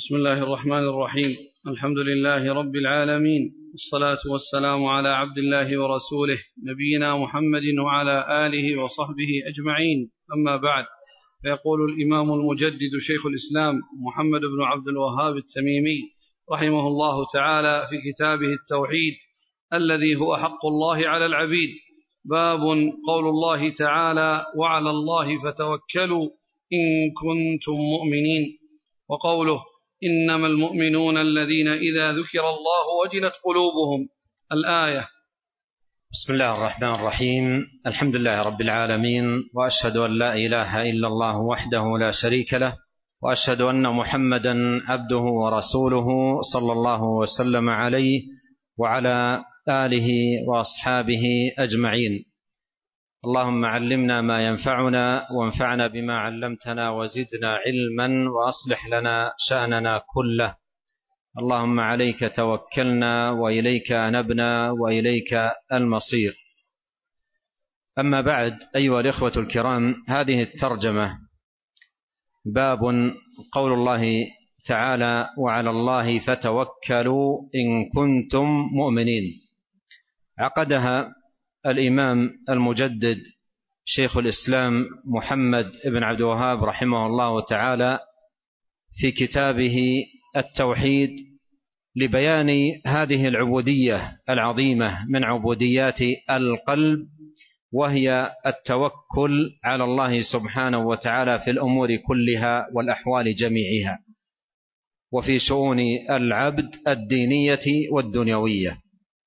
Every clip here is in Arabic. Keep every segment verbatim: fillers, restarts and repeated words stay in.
بسم الله الرحمن الرحيم. الحمد لله رب العالمين، والصلاة والسلام على عبد الله ورسوله نبينا محمد وعلى آله وصحبه أجمعين، أما بعد. فيقول الإمام المجدد شيخ الإسلام محمد بن عبد الوهاب التميمي رحمه الله تعالى في كتابه التوحيد الذي هو حق الله على العبيد: باب قول الله تعالى: وعلى الله فتوكلوا إن كنتم مؤمنين، وقوله: إنما المؤمنون الذين إذا ذكر الله وجلت قلوبهم، الآية. بسم الله الرحمن الرحيم. الحمد لله رب العالمين، وأشهد أن لا إله إلا الله وحده لا شريك له، وأشهد أن محمدا عبده ورسوله صلى الله وسلم عليه وعلى آله وأصحابه أجمعين. اللهم علمنا ما ينفعنا، وانفعنا بما علمتنا، وزدنا علما، وأصلح لنا شأننا كله. اللهم عليك توكلنا، وإليك أنبنا، وإليك المصير. أما بعد، أيها الإخوة الكرام، هذه الترجمة باب قول الله تعالى: وعلى الله فتوكلوا إن كنتم مؤمنين، عقدها الإمام المجدد شيخ الإسلام محمد بن عبد الوهاب رحمه الله تعالى في كتابه التوحيد لبيان هذه العبودية العظيمة من عبوديات القلب، وهي التوكل على الله سبحانه وتعالى في الأمور كلها والأحوال جميعها، وفي شؤون العبد الدينية والدنيوية.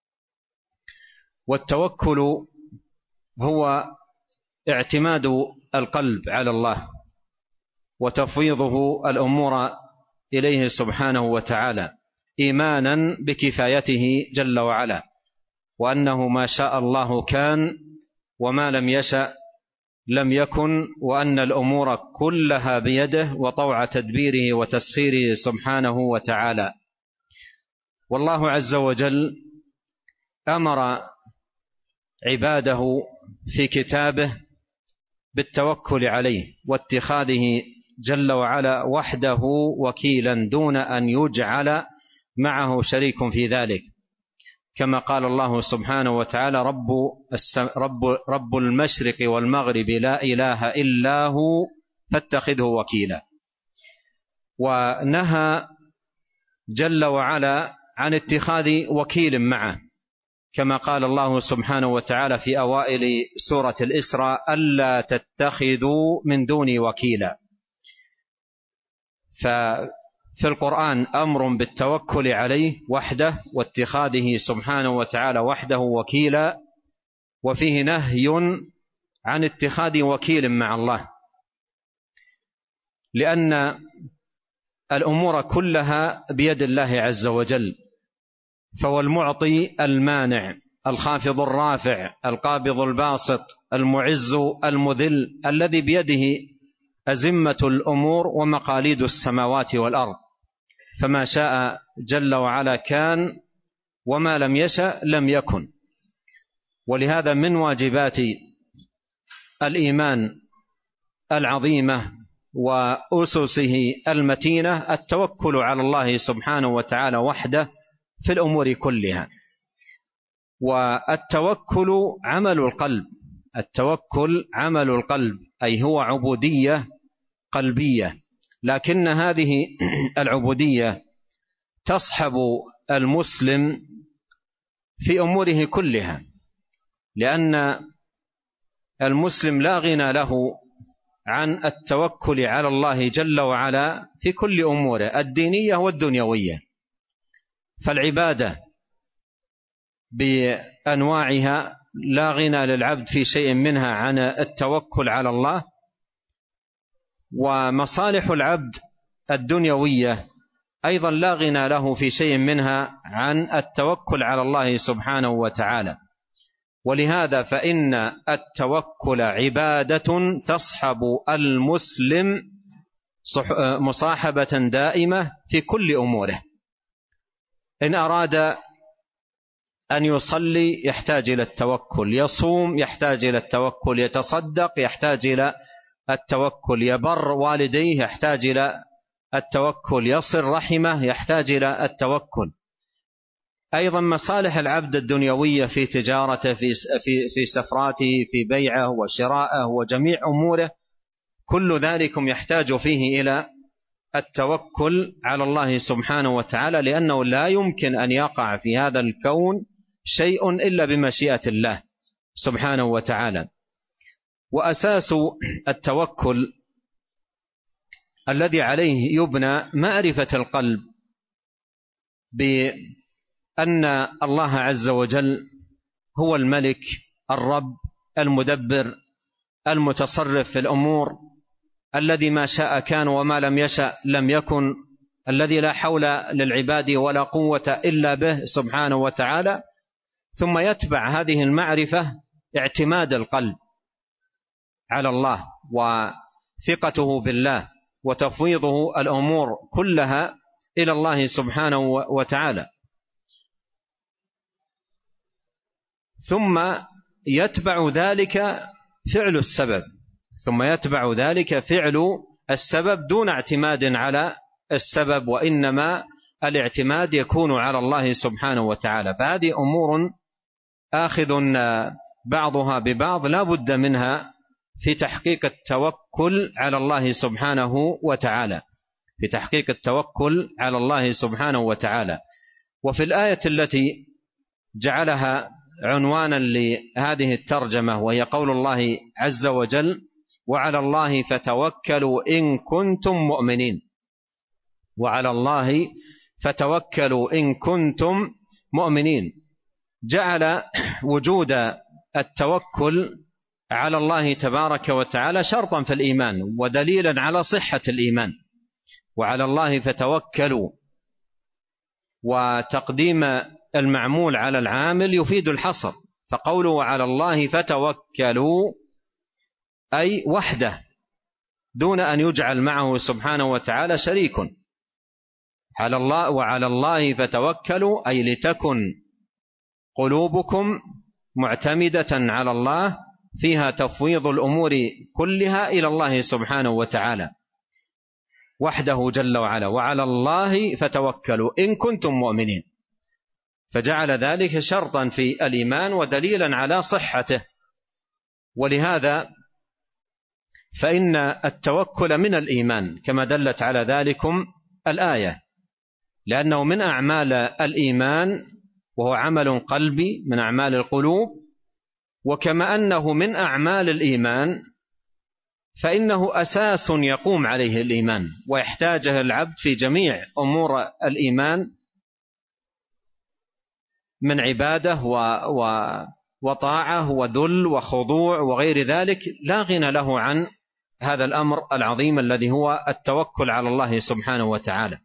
والتوكل هو اعتماد القلب على الله وتفويضه الأمور إليه سبحانه وتعالى، إيمانا بكفايته جل وعلا، وأنه ما شاء الله كان، وما لم يشأ لم يكن، وأن الأمور كلها بيده وطوع تدبيره وتسخيره سبحانه وتعالى. والله عز وجل أمر عباده في كتابه بالتوكل عليه واتخاذه جل وعلا وحده وكيلا دون أن يجعل معه شريك في ذلك، كما قال الله سبحانه وتعالى: رب, رب, رب المشرق والمغرب لا إله إلا هو فاتخذه وكيلا. ونهى جل وعلا عن اتخاذ وكيل معه، كما قال الله سبحانه وتعالى في أوائل سورة الإسراء: ألا تتخذوا من دوني وكيلا. ففي القرآن أمر بالتوكل عليه وحده واتخاذه سبحانه وتعالى وحده وكيلا، وفيه نهي عن اتخاذ وكيل مع الله، لأن الأمور كلها بيد الله عز وجل، فهو المعطي المانع، الخافض الرافع، القابض الباسط، المعز المذل، الذي بيده أزمة الأمور ومقاليد السماوات والأرض، فما شاء جل وعلا كان، وما لم يشأ لم يكن. ولهذا من واجبات الإيمان العظيمة وأسسه المتينة التوكل على الله سبحانه وتعالى وحده في الأمور كلها. والتوكل عمل القلب، التوكل عمل القلب، أي هو عبودية قلبية، لكن هذه العبودية تصحب المسلم في أموره كلها، لأن المسلم لا غنى له عن التوكل على الله جل وعلا في كل أموره الدينية والدنيوية. فالعبادة بأنواعها لا غنى للعبد في شيء منها عن التوكل على الله، ومصالح العبد الدنيوية أيضا لا غنى له في شيء منها عن التوكل على الله سبحانه وتعالى. ولهذا فإن التوكل عبادة تصحب المسلم مصاحبة دائمة في كل أموره. إن أراد أن يصلي يحتاج إلى التوكل، يصوم يحتاج إلى التوكل، يتصدق يحتاج إلى التوكل، يبر والديه يحتاج إلى التوكل، يصل رحمه يحتاج إلى التوكل. أيضا مصالح العبد الدنيوية في تجارته، في في في سفراته، في بيعه وشراءه وجميع أموره، كل ذلك يحتاج فيه إلى التوكل على الله سبحانه وتعالى، لأنه لا يمكن أن يقع في هذا الكون شيء إلا بمشيئة الله سبحانه وتعالى. وأساس التوكل الذي عليه يبنى معرفة القلب بأن الله عز وجل هو الملك الرب المدبر المتصرف في الأمور، الذي ما شاء كان وما لم يشأ لم يكن، الذي لا حول للعباد ولا قوة إلا به سبحانه وتعالى. ثم يتبع هذه المعرفة اعتماد القلب على الله وثقته بالله وتفويضه الأمور كلها إلى الله سبحانه وتعالى. ثم يتبع ذلك فعل السبب ثم يتبع ذلك فعل السبب دون اعتماد على السبب، وإنما الاعتماد يكون على الله سبحانه وتعالى. فهذه أمور آخذ بعضها ببعض لا بد منها في تحقيق التوكل على الله سبحانه وتعالى في تحقيق التوكل على الله سبحانه وتعالى. وفي الآية التي جعلها عنوانا لهذه الترجمة، وهي قول الله عز وجل: وعلى الله فتوكلوا إن كنتم مؤمنين. وعلى الله فتوكلوا إن كنتم مؤمنين، جعل وجود التوكل على الله تبارك وتعالى شرطا في الإيمان ودليلا على صحة الإيمان. وعلى الله فتوكلوا، وتقديم المعمول على العامل يفيد الحصر، فقوله وعلى الله فتوكلوا أي وحده دون أن يجعل معه سبحانه وتعالى شريك. على الله وعلى الله فتوكلوا أي لتكن قلوبكم معتمدة على الله، فيها تفويض الأمور كلها إلى الله سبحانه وتعالى وحده جل وعلا. وعلى الله فتوكلوا إن كنتم مؤمنين، فجعل ذلك شرطا في الإيمان ودليلا على صحته. ولهذا فإن التوكل من الإيمان كما دلت على ذلكم الآية، لأنه من أعمال الإيمان، وهو عمل قلبي من أعمال القلوب. وكما أنه من أعمال الإيمان فإنه أساس يقوم عليه الإيمان ويحتاجه العبد في جميع أمور الإيمان من عبادة وطاعة وذل وخضوع وغير ذلك، لا غنى له عن هذا الأمر العظيم الذي هو التوكل على الله سبحانه وتعالى.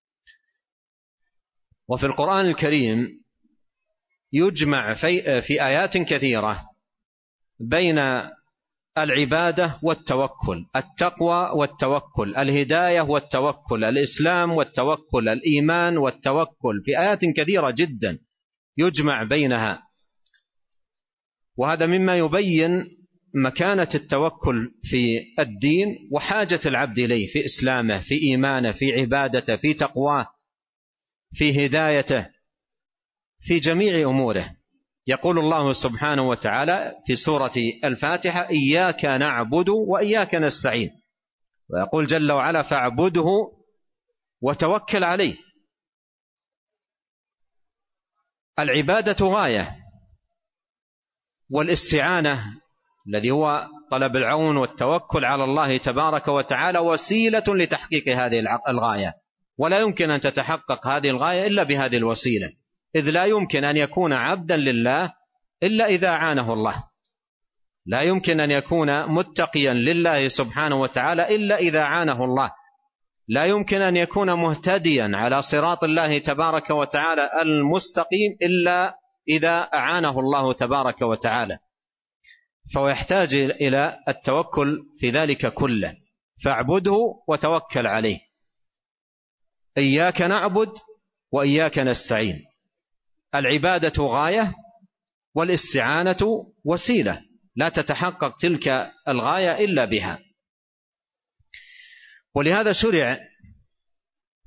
وفي القرآن الكريم يجمع في, في آيات كثيرة بين العبادة والتوكل، التقوى والتوكل، الهداية والتوكل، الإسلام والتوكل، الإيمان والتوكل، في آيات كثيرة جدا يجمع بينها. وهذا مما يبين مكانة التوكل في الدين وحاجة العبد إليه في إسلامه، في إيمانه، في عبادته، في تقواه، في هدايته، في جميع أموره. يقول الله سبحانه وتعالى في سورة الفاتحة: إياك نعبد وإياك نستعين. ويقول جل وعلا: فاعبده وتوكل عليه. العبادة غاية، والاستعانة الذي هو طلب العون والتوكل على الله تبارك وتعالى وسيلة لتحقيق هذه الغاية، ولا يمكن أن تتحقق هذه الغاية إلا بهذه الوسيلة، إذ لا يمكن أن يكون عبدا لله إلا إذا أعانه الله، لا يمكن أن يكون متقيا لله سبحانه وتعالى إلا إذا أعانه الله، لا يمكن أن يكون مهتديا على صراط الله تبارك وتعالى المستقيم إلا إذا أعانه الله تبارك وتعالى. فهو يحتاج إلى التوكل في ذلك كله، فاعبده وتوكل عليه. إياك نعبد وإياك نستعين. العبادة غاية والاستعانة وسيلة، لا تتحقق تلك الغاية إلا بها. ولهذا شرع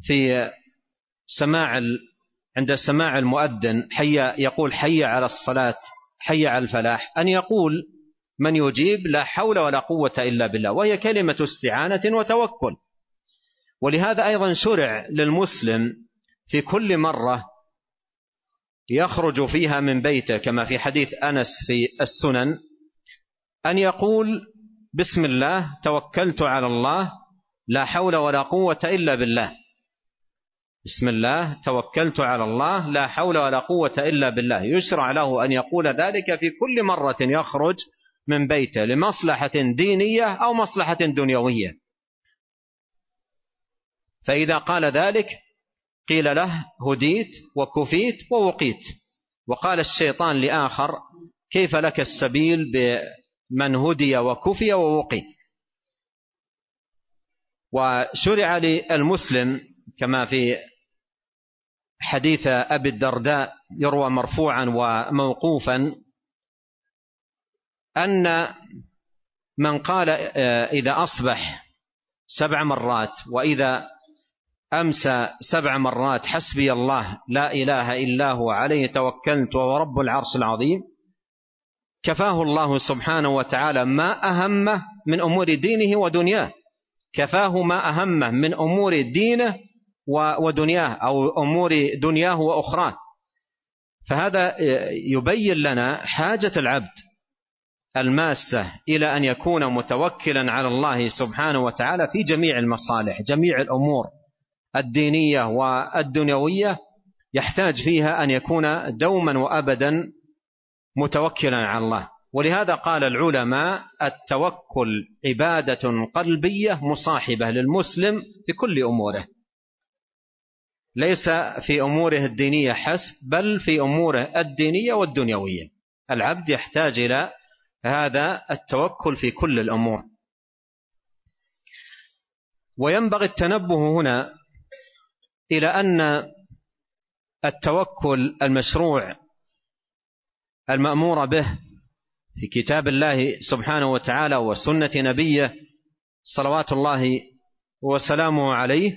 في سماع عند سماع المؤذن حي يقول حي على الصلاة حي على الفلاح، أن يقول من يجيب لا حول ولا قوة إلا بالله، وهي كلمة استعانة وتوكل. ولهذا أيضا شرع للمسلم في كل مرة يخرج فيها من بيته كما في حديث أنس في السنن أن يقول بسم الله توكلت على الله لا حول ولا قوة إلا بالله. بسم الله توكلت على الله لا حول ولا قوة إلا بالله. يشرع له أن يقول ذلك في كل مرة يخرج من بيته لمصلحة دينية أو مصلحة دنيوية. فإذا قال ذلك قيل له هديت وكفيت ووقيت. وقال الشيطان لآخر كيف لك السبيل بمن هدي وكفي ووقي. وشرع للمسلم كما في حديث أبي الدرداء يروى مرفوعا وموقوفا أن من قال إذا أصبح سبع مرات وإذا أمسى سبع مرات حسبي الله لا إله إلا هو عليه توكلت وهو رب العرش العظيم، كفاه الله سبحانه وتعالى ما أهمه من أمور دينه ودنياه، كفاه ما أهمه من أمور دينه ودنياه أو أمور دنياه وأخراه. فهذا يبين لنا حاجة العبد الماسة إلى أن يكون متوكلا على الله سبحانه وتعالى في جميع المصالح، جميع الأمور الدينية والدنيوية يحتاج فيها أن يكون دوما وأبدا متوكلا على الله. ولهذا قال العلماء التوكل عبادة قلبية مصاحبة للمسلم في كل أموره، ليس في أموره الدينية حسب بل في أموره الدينية والدنيوية. العبد يحتاج إلى هذا التوكل في كل الأمور. وينبغي التنبه هنا إلى أن التوكل المشروع المأمور به في كتاب الله سبحانه وتعالى وسنة نبيه صلوات الله وسلامه عليه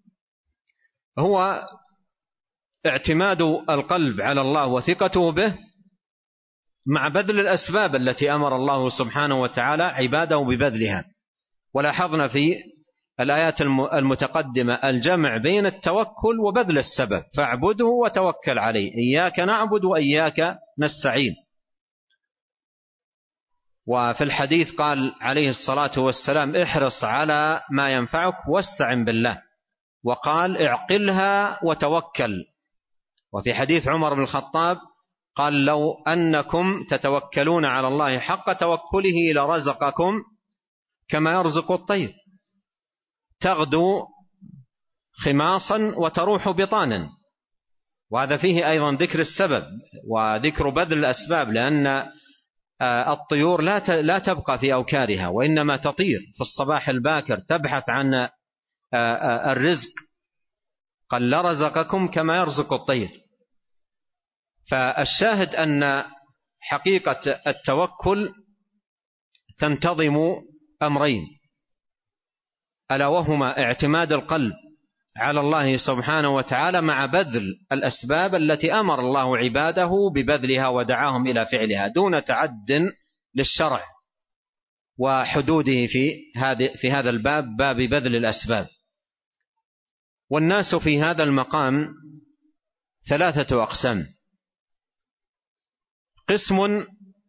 هو اعتماد القلب على الله وثقته به مع بذل الأسباب التي أمر الله سبحانه وتعالى عباده ببذلها. ولاحظنا في الآيات المتقدمة الجمع بين التوكل وبذل السبب، فاعبده وتوكل عليه، إياك نعبد وإياك نستعين. وفي الحديث قال عليه الصلاة والسلام احرص على ما ينفعك واستعن بالله، وقال اعقلها وتوكل. وفي حديث عمر بن الخطاب قال لو أنكم تتوكلون على الله حق توكله لرزقكم كما يرزق الطير تغدو خماصا وتروح بطانا. وهذا فيه أيضا ذكر السبب وذكر بذل الأسباب، لأن الطيور لا تبقى في أوكارها وإنما تطير في الصباح الباكر تبحث عن الرزق. قال لرزقكم كما يرزق الطير. فالشاهد أن حقيقة التوكل تنتظم أمرين، ألا وهما اعتماد القلب على الله سبحانه وتعالى مع بذل الأسباب التي أمر الله عباده ببذلها ودعاهم إلى فعلها دون تعد للشرع وحدوده في هذا في هذا الباب، باب بذل الأسباب. والناس في هذا المقام ثلاثة أقسام: قسم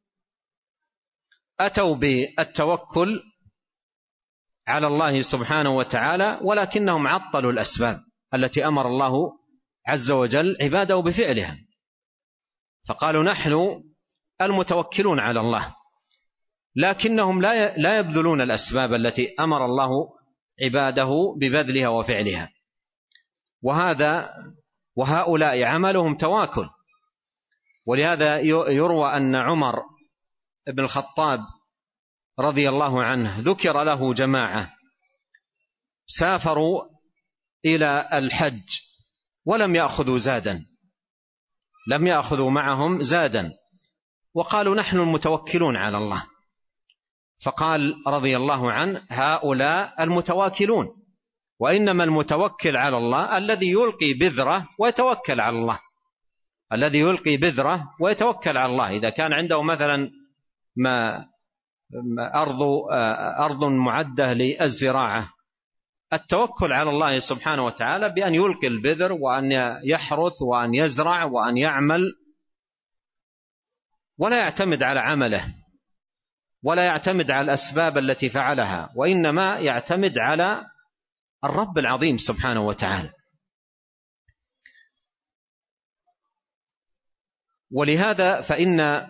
أتوا بالتوكل على الله سبحانه وتعالى ولكنهم عطلوا الأسباب التي أمر الله عز وجل عباده بفعلها، فقالوا نحن المتوكلون على الله، لكنهم لا يبذلون الأسباب التي أمر الله عباده ببذلها وفعلها. وهذا وهؤلاء عملهم تواكل. ولهذا يروى أن عمر بن الخطاب رضي الله عنه ذكر له جماعة سافروا إلى الحج ولم يأخذوا زادا، لم يأخذوا معهم زادا، وقالوا نحن المتوكلون على الله. فقال رضي الله عنه هؤلاء المتواكلون وإنما المتوكل على الله الذي يلقي بذرة ويتوكل على الله، الذي يلقي بذرة ويتوكل على الله. إذا كان عنده مثلا ما أرض أرض معدة للزراعة، التوكل على الله سبحانه وتعالى بأن يلقي البذر وأن يحرث وأن يزرع وأن يعمل، ولا يعتمد على عمله ولا يعتمد على الأسباب التي فعلها، وإنما يعتمد على الرب العظيم سبحانه وتعالى. ولهذا فإن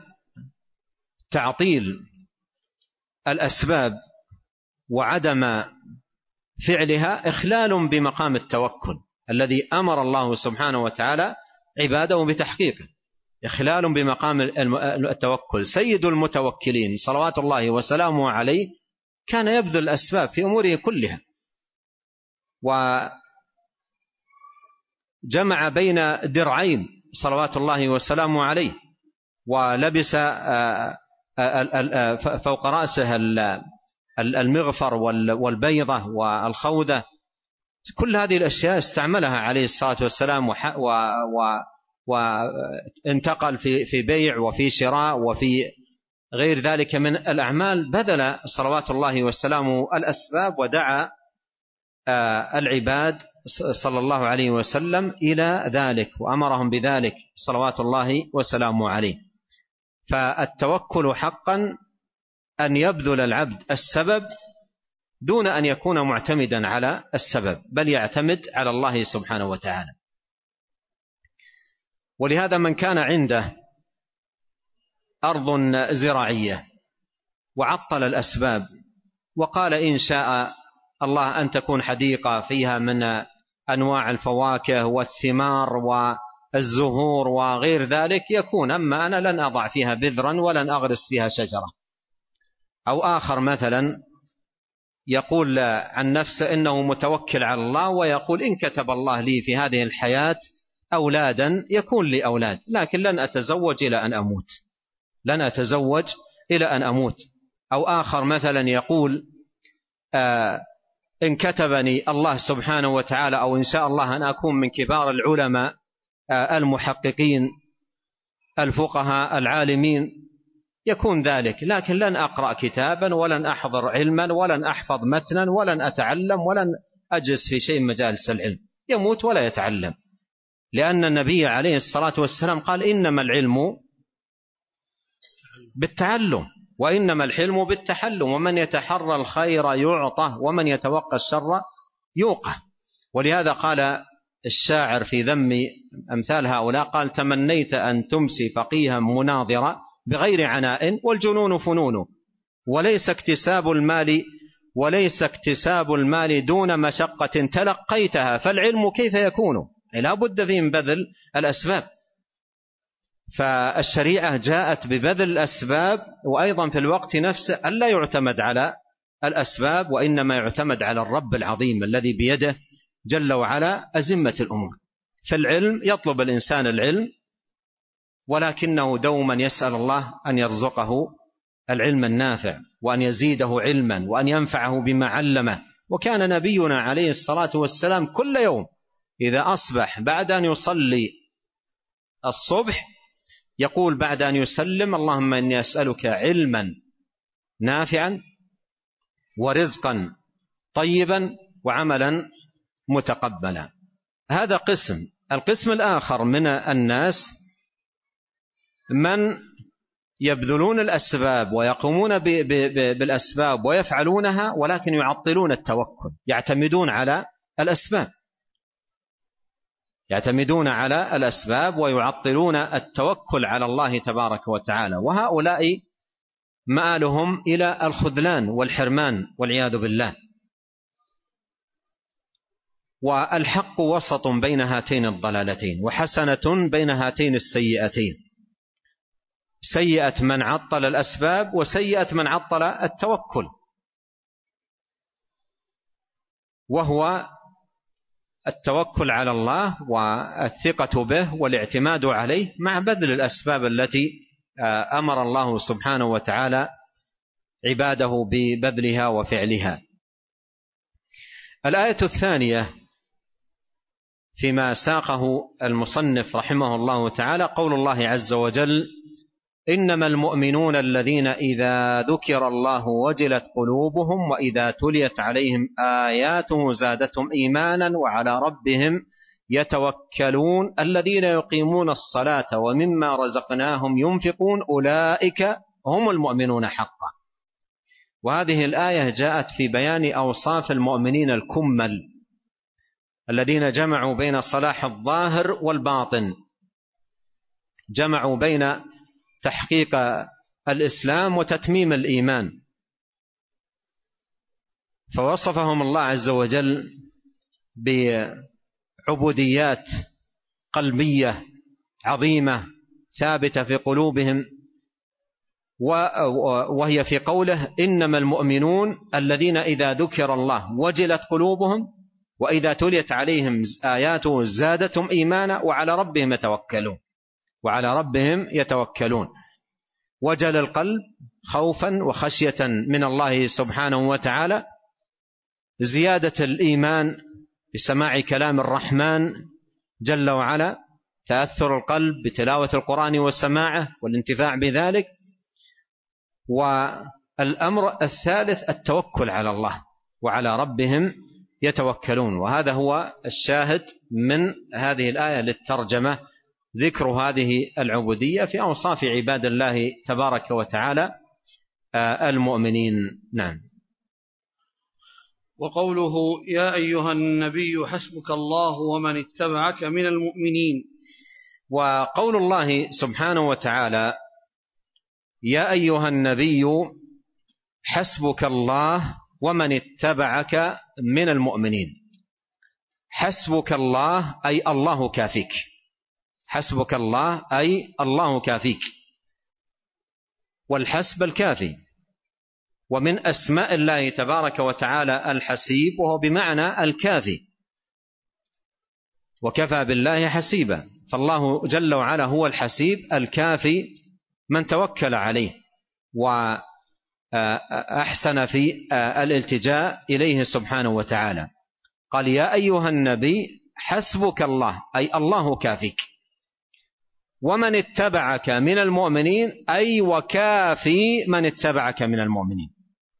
تعطيل الأسباب وعدم فعلها إخلال بمقام التوكل الذي أمر الله سبحانه وتعالى عباده بتحقيقه، إخلال بمقام التوكل. سيد المتوكلين صلوات الله وسلامه عليه كان يبذل الأسباب في أموره كلها، وجمع بين درعين صلوات الله وسلامه عليه، ولبس فوق رأسه المغفر والبيضة والخوذة. كل هذه الأشياء استعملها عليه الصلاة والسلام، وانتقل في بيع وفي شراء وفي غير ذلك من الأعمال، بذل صلوات الله وسلامه الأسباب ودعا العباد صلى الله عليه وسلم إلى ذلك وأمرهم بذلك صلوات الله وسلامه عليه. فالتوكل حقا أن يبذل العبد السبب دون أن يكون معتمدا على السبب، بل يعتمد على الله سبحانه وتعالى. ولهذا من كان عنده أرض زراعية وعطل الأسباب وقال إن شاء الله أن تكون حديقة فيها من أنواع الفواكه والثمار والزهور وغير ذلك يكون، أما أنا لن أضع فيها بذرا ولن أغرس فيها شجرة. أو آخر مثلا يقول عن نفسه إنه متوكل على الله، ويقول إن كتب الله لي في هذه الحياة أولادا يكون لي أولاد، لكن لن أتزوج إلى أن أموت، لن أتزوج إلى أن أموت. أو آخر مثلا يقول آه إن كتبني الله سبحانه وتعالى أو إن شاء الله أن أكون من كبار العلماء آه المحققين الفقهاء العالمين يكون ذلك، لكن لن أقرأ كتابا ولن أحضر علما ولن أحفظ متنا ولن أتعلم ولن أجلس في شيء مجالس العلم، يموت ولا يتعلم. لأن النبي عليه الصلاة والسلام قال إنما العلم بالتعلم وإنما الحلم بالتحلم، ومن يتحرى الخير يعطى ومن يتوقى الشر يوقى. ولهذا قال الشاعر في ذم أمثال هؤلاء قال تمنيت أن تمسي فقيها مناظرا بغير عناء والجنون فنون، وليس اكتساب المال وليس اكتساب المال دون مشقة تلقيتها، فالعلم كيف يكون؟ لا بد فيه من بذل الأسباب. فالشريعة جاءت ببذل الأسباب، وأيضا في الوقت نفسه ألا يعتمد على الأسباب وإنما يعتمد على الرب العظيم الذي بيده جل وعلا أزمة الأمور. في العلم يطلب الإنسان العلم، ولكنه دوما يسأل الله أن يرزقه العلم النافع وأن يزيده علما وأن ينفعه بما علمه. وكان نبينا عليه الصلاة والسلام كل يوم إذا أصبح بعد أن يصلي الصبح يقول بعد أن يسلم اللهم إني أسألك علما نافعا ورزقا طيبا وعملا متقبلا. هذا قسم. القسم الآخر من الناس من يبذلون الأسباب ويقومون بالأسباب ويفعلونها ولكن يعطلون التوكل، يعتمدون على الأسباب يعتمدون على الأسباب ويعطلون التوكل على الله تبارك وتعالى، وهؤلاء مآلهم إلى الخذلان والحرمان والعياذ بالله. والحق وسط بين هاتين الضلالتين وحسنة بين هاتين السيئتين، سيئة من عطل الأسباب وسيئة من عطل التوكل، وهو التوكل على الله والثقة به والاعتماد عليه مع بذل الأسباب التي أمر الله سبحانه وتعالى عباده ببذلها وفعلها. الآية الثانية فيما ساقه المصنف رحمه الله تعالى قول الله عز وجل: إنما المؤمنون الذين إذا ذكر الله وجلت قلوبهم وإذا تليت عليهم آياته زادتهم إيمانا وعلى ربهم يتوكلون الذين يقيمون الصلاة ومما رزقناهم ينفقون أولئك هم المؤمنون حقا. وهذه الآية جاءت في بيان أوصاف المؤمنين الكمل الذين جمعوا بين صلاح الظاهر والباطن، جمعوا بين تحقيق الإسلام وتتميم الإيمان، فوصفهم الله عز وجل بعبوديات قلبية عظيمة ثابتة في قلوبهم، وهي في قوله: إنما المؤمنون الذين إذا ذكر الله وجلت قلوبهم وإذا تليت عليهم آياته زادتهم إيمانا وعلى ربهم يتوكلون وعلى ربهم يتوكلون. وجل القلب خوفا وخشية من الله سبحانه وتعالى، زيادة الإيمان بسماع كلام الرحمن جل وعلا، تأثر القلب بتلاوة القرآن وسماعه والانتفاع بذلك. والأمر الثالث التوكل على الله وعلى ربهم يتوكلون. وهذا هو الشاهد من هذه الآية للترجمة، ذكر هذه العبودية في أوصاف عباد الله تبارك وتعالى المؤمنين. نعم. وقوله: يا أيها النبي حسبك الله ومن اتبعك من المؤمنين. وقول الله سبحانه وتعالى: يا أيها النبي حسبك الله ومن اتبعك من المؤمنين. حسبك الله أي الله كافيك، حسبك الله أي الله كافيك، والحسب الكافي. ومن أسماء الله تبارك وتعالى الحسيب، وهو بمعنى الكافي، وكفى بالله حسيبا. فالله جل وعلا هو الحسيب الكافي من توكل عليه وأحسن في الالتجاء إليه سبحانه وتعالى. قال: يا أيها النبي حسبك الله أي الله كافيك، ومن اتبعك من المؤمنين أي وكافي من اتبعك من المؤمنين.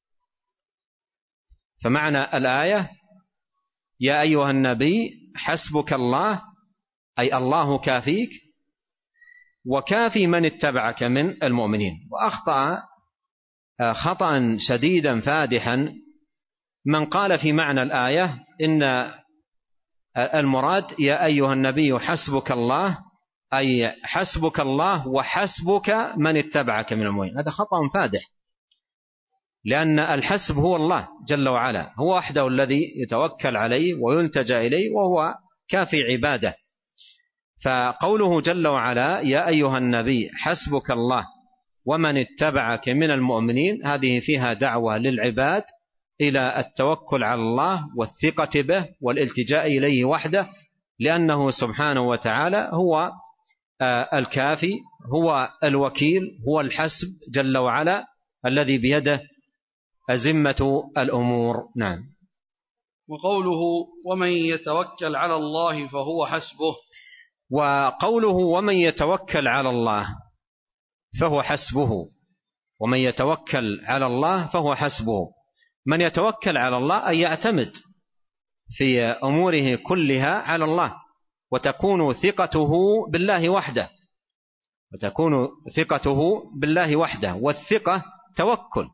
فمعنى الآية: يا أيها النبي حسبك الله أي الله كافيك، وكافي من اتبعك من المؤمنين. وأخطأ خطأ شديدا فادحا من قال في معنى الآية إن المراد يا أيها النبي حسبك الله أي حسبك الله وحسبك من اتبعك من المؤمنين. هذا خطأ فادح، لأن الحسب هو الله جل وعلا، هو وحده الذي يتوكل عليه ويلتجأ إليه، وهو كافي عباده. فقوله جل وعلا: يا أيها النبي حسبك الله ومن اتبعك من المؤمنين، هذه فيها دعوة للعباد إلى التوكل على الله والثقة به والالتجاء إليه وحده، لأنه سبحانه وتعالى هو الكافي، هو الوكيل، هو الحسب جل وعلا الذي بيده أزمة الأمور. نعم. وقوله: ومن يتوكل على الله فهو حسبه. وقوله: ومن يتوكل على الله فهو حسبه. ومن يتوكل على الله فهو حسبه. من يتوكل على الله أي يعتمد في أموره كلها على الله، وتكون ثقته بالله وحده، وتكون ثقته بالله وحده. والثقة توكل،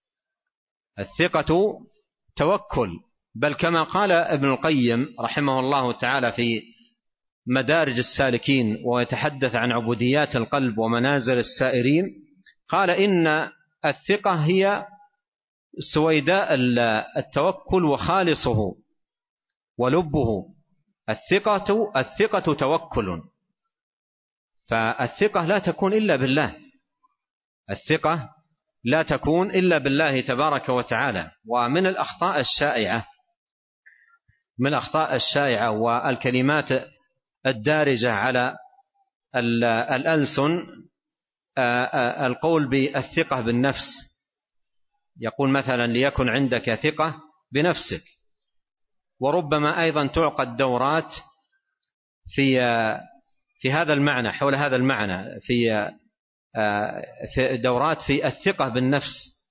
الثقة توكل. بل كما قال ابن القيم رحمه الله تعالى في مدارج السالكين ويتحدث عن عبوديات القلب ومنازل السائرين، قال: إن الثقة هي سويداء التوكل وخالصه ولبه. الثقة الثقة توكل، فالثقة لا تكون إلا بالله، الثقة لا تكون إلا بالله تبارك وتعالى. ومن الأخطاء الشائعة من الأخطاء الشائعة والكلمات الدارجة على الألسن القول بالثقة بالنفس. يقول مثلا: ليكن عندك ثقة بنفسك. وربما أيضا تعقد دورات في في هذا المعنى، حول هذا المعنى، في في دورات في الثقة بالنفس.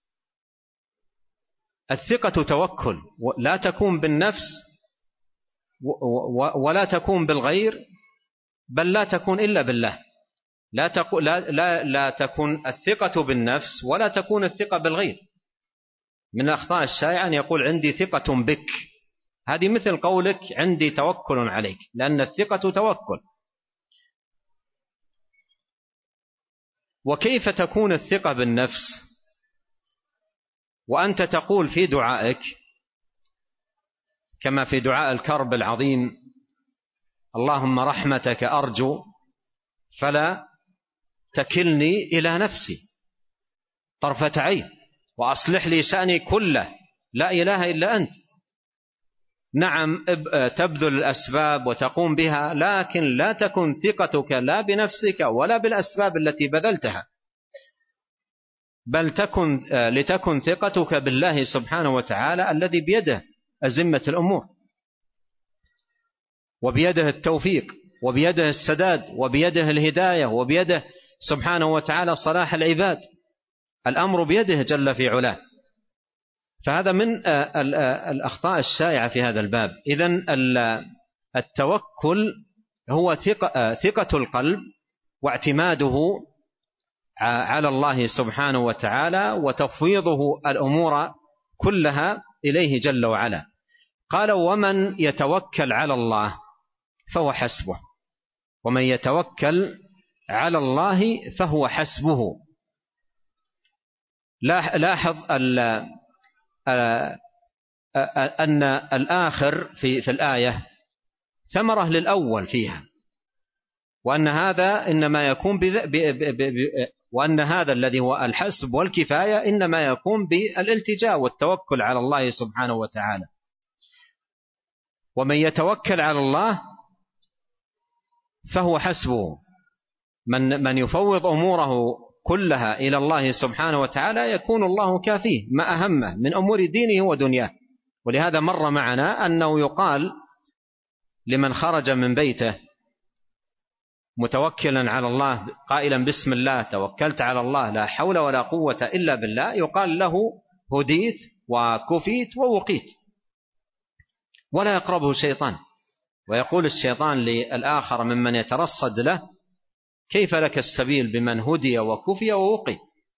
الثقة توكل، لا تكون بالنفس ولا تكون بالغير، بل لا تكون إلا بالله. لا, تكون لا, لا, لا تكون الثقة بالنفس ولا تكون الثقة بالغير. من الأخطاء الشائعة أن يقول عندي ثقة بك، هذه مثل قولك عندي توكل عليك، لأن الثقة توكل. وكيف تكون الثقة بالنفس وأنت تقول في دعائك كما في دعاء الكرب العظيم: اللهم رحمتك أرجو فلا تكلني إلى نفسي طرفة عين وأصلح لي شأني كله لا إله إلا أنت. نعم تبذل الأسباب وتقوم بها، لكن لا تكن ثقتك لا بنفسك ولا بالأسباب التي بذلتها، بل تكن لتكن ثقتك بالله سبحانه وتعالى الذي بيده أزمة الأمور، وبيده التوفيق، وبيده السداد، وبيده الهداية، وبيده سبحانه وتعالى صلاح العباد. الأمر بيده جل في علاه. فهذا من الأخطاء الشائعة في هذا الباب. إذن التوكل هو ثقة, ثقة القلب واعتماده على الله سبحانه وتعالى وتفويضه الأمور كلها إليه جل وعلا. قال: ومن يتوكل على الله فهو حسبه. ومن يتوكل على الله فهو حسبه. لاحظ أن الآخر في, في الآية ثمرة للأول فيها، وأن هذا إنما يكون بذ... ب... ب... ب... وأن هذا الذي هو الحسب والكفاية إنما يكون بالالتجاء والتوكل على الله سبحانه وتعالى. ومن يتوكل على الله فهو حسبه. من, من يفوض أموره كلها إلى الله سبحانه وتعالى يكون الله كافيه ما أهمه من أمور دينه ودنياه. ولهذا مر معنا أنه يقال لمن خرج من بيته متوكلا على الله قائلا بسم الله توكلت على الله لا حول ولا قوة إلا بالله، يقال له هديت وكفيت ووقيت، ولا يقربه شيطان. ويقول الشيطان للآخر ممن يترصد له: كيف لك السبيل بمن هدي وكفي ووقي؟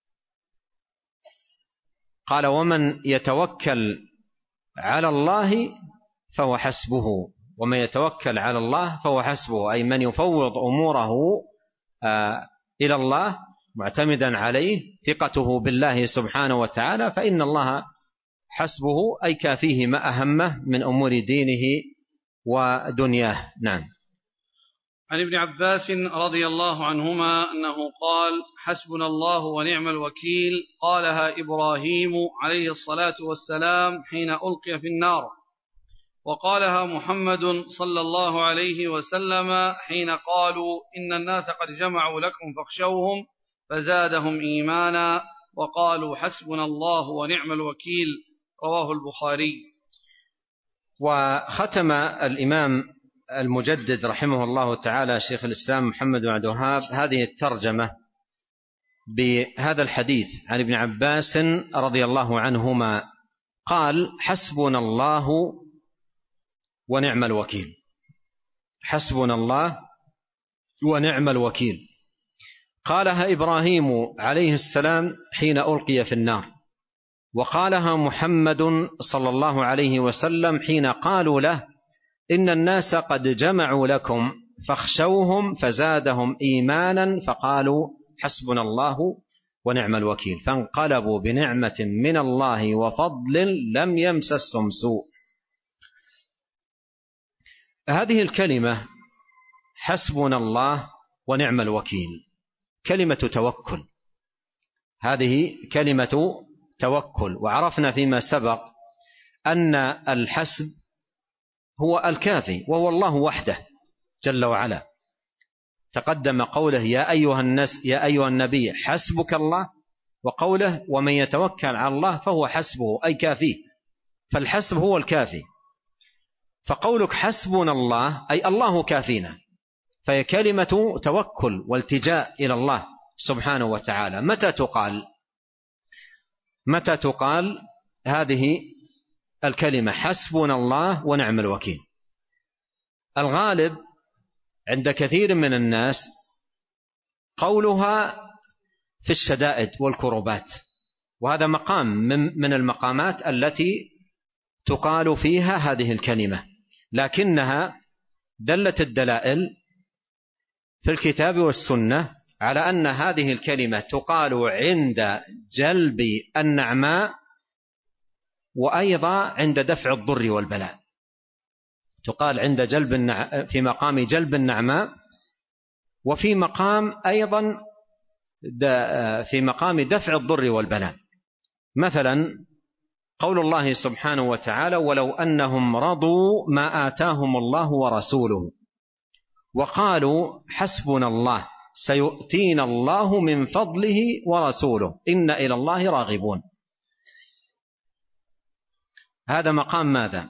قال: ومن يتوكل على الله فهو حسبه. ومن يتوكل على الله فهو حسبه، أي من يفوض أموره آه إلى الله معتمدا عليه، ثقته بالله سبحانه وتعالى، فإن الله حسبه، أي كافيه ما أهمه من أمور دينه ودنياه. نعم. عن ابن عباس رضي الله عنهما أنه قال: حسبنا الله ونعم الوكيل، قالها إبراهيم عليه الصلاة والسلام حين ألقي في النار، وقالها محمد صلى الله عليه وسلم حين قالوا إن الناس قد جمعوا لكم فاخشوهم فزادهم إيمانا، وقالوا حسبنا الله ونعم الوكيل. رواه البخاري. وختم الإمام المجدد رحمه الله تعالى شيخ الإسلام محمد بن عبد الوهاب هذه الترجمة بهذا الحديث عن ابن عباس رضي الله عنهما قال: حسبنا الله ونعم الوكيل. حسبنا الله ونعم الوكيل. قالها إبراهيم عليه السلام حين ألقي في النار، وقالها محمد صلى الله عليه وسلم حين قالوا له إن الناس قد جمعوا لكم فاخشوهم فزادهم إيمانا فقالوا حسبنا الله ونعم الوكيل، فانقلبوا بنعمة من الله وفضل لم يمسسهم سوء. هذه الكلمة حسبنا الله ونعم الوكيل كلمة توكل، هذه كلمة توكل. وعرفنا فيما سبق أن الحسب هو الكافي وهو الله وحده جل وعلا. تقدم قوله يا أيها الناس يا أيها النبي حسبك الله، وقوله ومن يتوكل على الله فهو حسبه أي كافيه. فالحسب هو الكافي. فقولك حسبنا الله أي الله كافينا، فهي كلمة توكل والتجاء إلى الله سبحانه وتعالى. متى تقال متى تقال هذه الكلمة حسبنا الله ونعم الوكيل؟ الغالب عند كثير من الناس قولها في الشدائد والكربات، وهذا مقام من المقامات التي تقال فيها هذه الكلمة، لكنها دلت الدلائل في الكتاب والسنة على أن هذه الكلمة تقال عند جلب النعماء وأيضا عند دفع الضر والبلاء. تقال عند جلب النع... في مقام جلب النعماء، وفي مقام أيضا د... في مقام دفع الضر والبلاء. مثلا قول الله سبحانه وتعالى ولو أنهم رضوا ما آتاهم الله ورسوله وقالوا حسبنا الله سيؤتينا الله من فضله ورسوله إن إلى الله راغبون. هذا مقام ماذا؟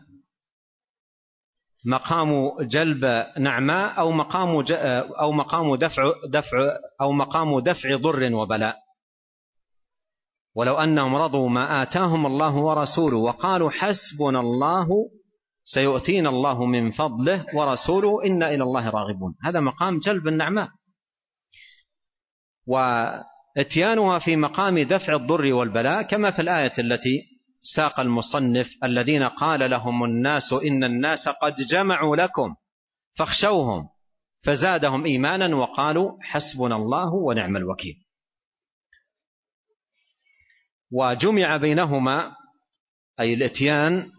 مقام جلب نعماء أو مقام ج... أو مقام دفع دفع أو مقام دفع ضر وبلاء. ولو أنهم رضوا ما آتاهم الله ورسوله وقالوا حسبنا الله سيؤتينا الله من فضله ورسوله إن إلى الله راغبون. هذا مقام جلب النعماء، واتيانها في مقام دفع الضر والبلاء كما في الآية التي ساق المصنف الذين قال لهم الناس إن الناس قد جمعوا لكم فاخشوهم فزادهم إيمانا وقالوا حسبنا الله ونعم الوكيل. وجمع بينهما أي الاتيان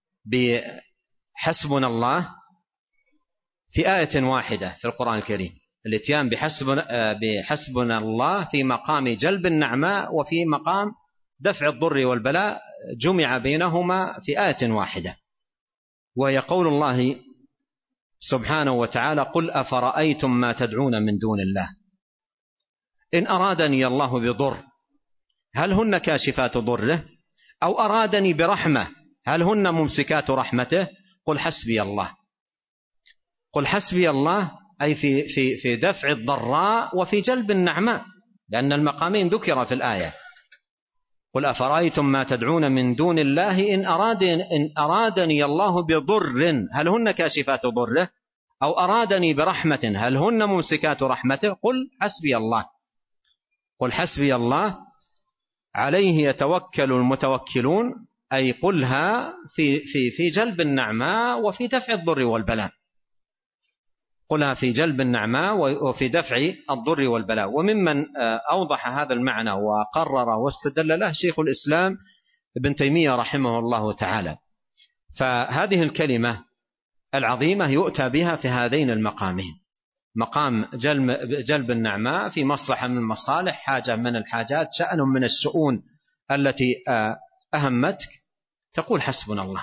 بحسبنا الله في آية واحدة في القرآن الكريم، الاتيان بحسبنا, بحسبنا الله في مقام جلب النعماء وفي مقام دفع الضر والبلاء جمع بينهما في آية واحدة، وهي قول الله سبحانه وتعالى قل أفرأيتم ما تدعون من دون الله إن أرادني الله بضر هل هن كاشفات ضره أو أرادني برحمة هل هن ممسكات رحمته قل حسبي الله. قل حسبي الله أي في, في, في دفع الضراء وفي جلب النعماء، لأن المقامين ذكر في الآية. قل أفرأيتم ما تدعون من دون الله إن أرادني, إن أرادني الله بضر هل هن كاشفات ضره أو أرادني برحمة هل هن ممسكات رحمته قل حسبي الله. قل حسبي الله عليه يتوكل المتوكلون أي قلها في, في, في جلب النعماء وفي دفع الضر والبلاء. قلها في جلب النعماء وفي دفع الضر والبلاء. وممن أوضح هذا المعنى وقرر واستدل له شيخ الإسلام ابن تيمية رحمه الله تعالى. فهذه الكلمة العظيمة يؤتى بها في هذين المقامين، مقام جلب, جلب النعماء في مصلحة من المصالح، حاجة من الحاجات، شأن من الشؤون التي أهمتك تقول حسبنا الله،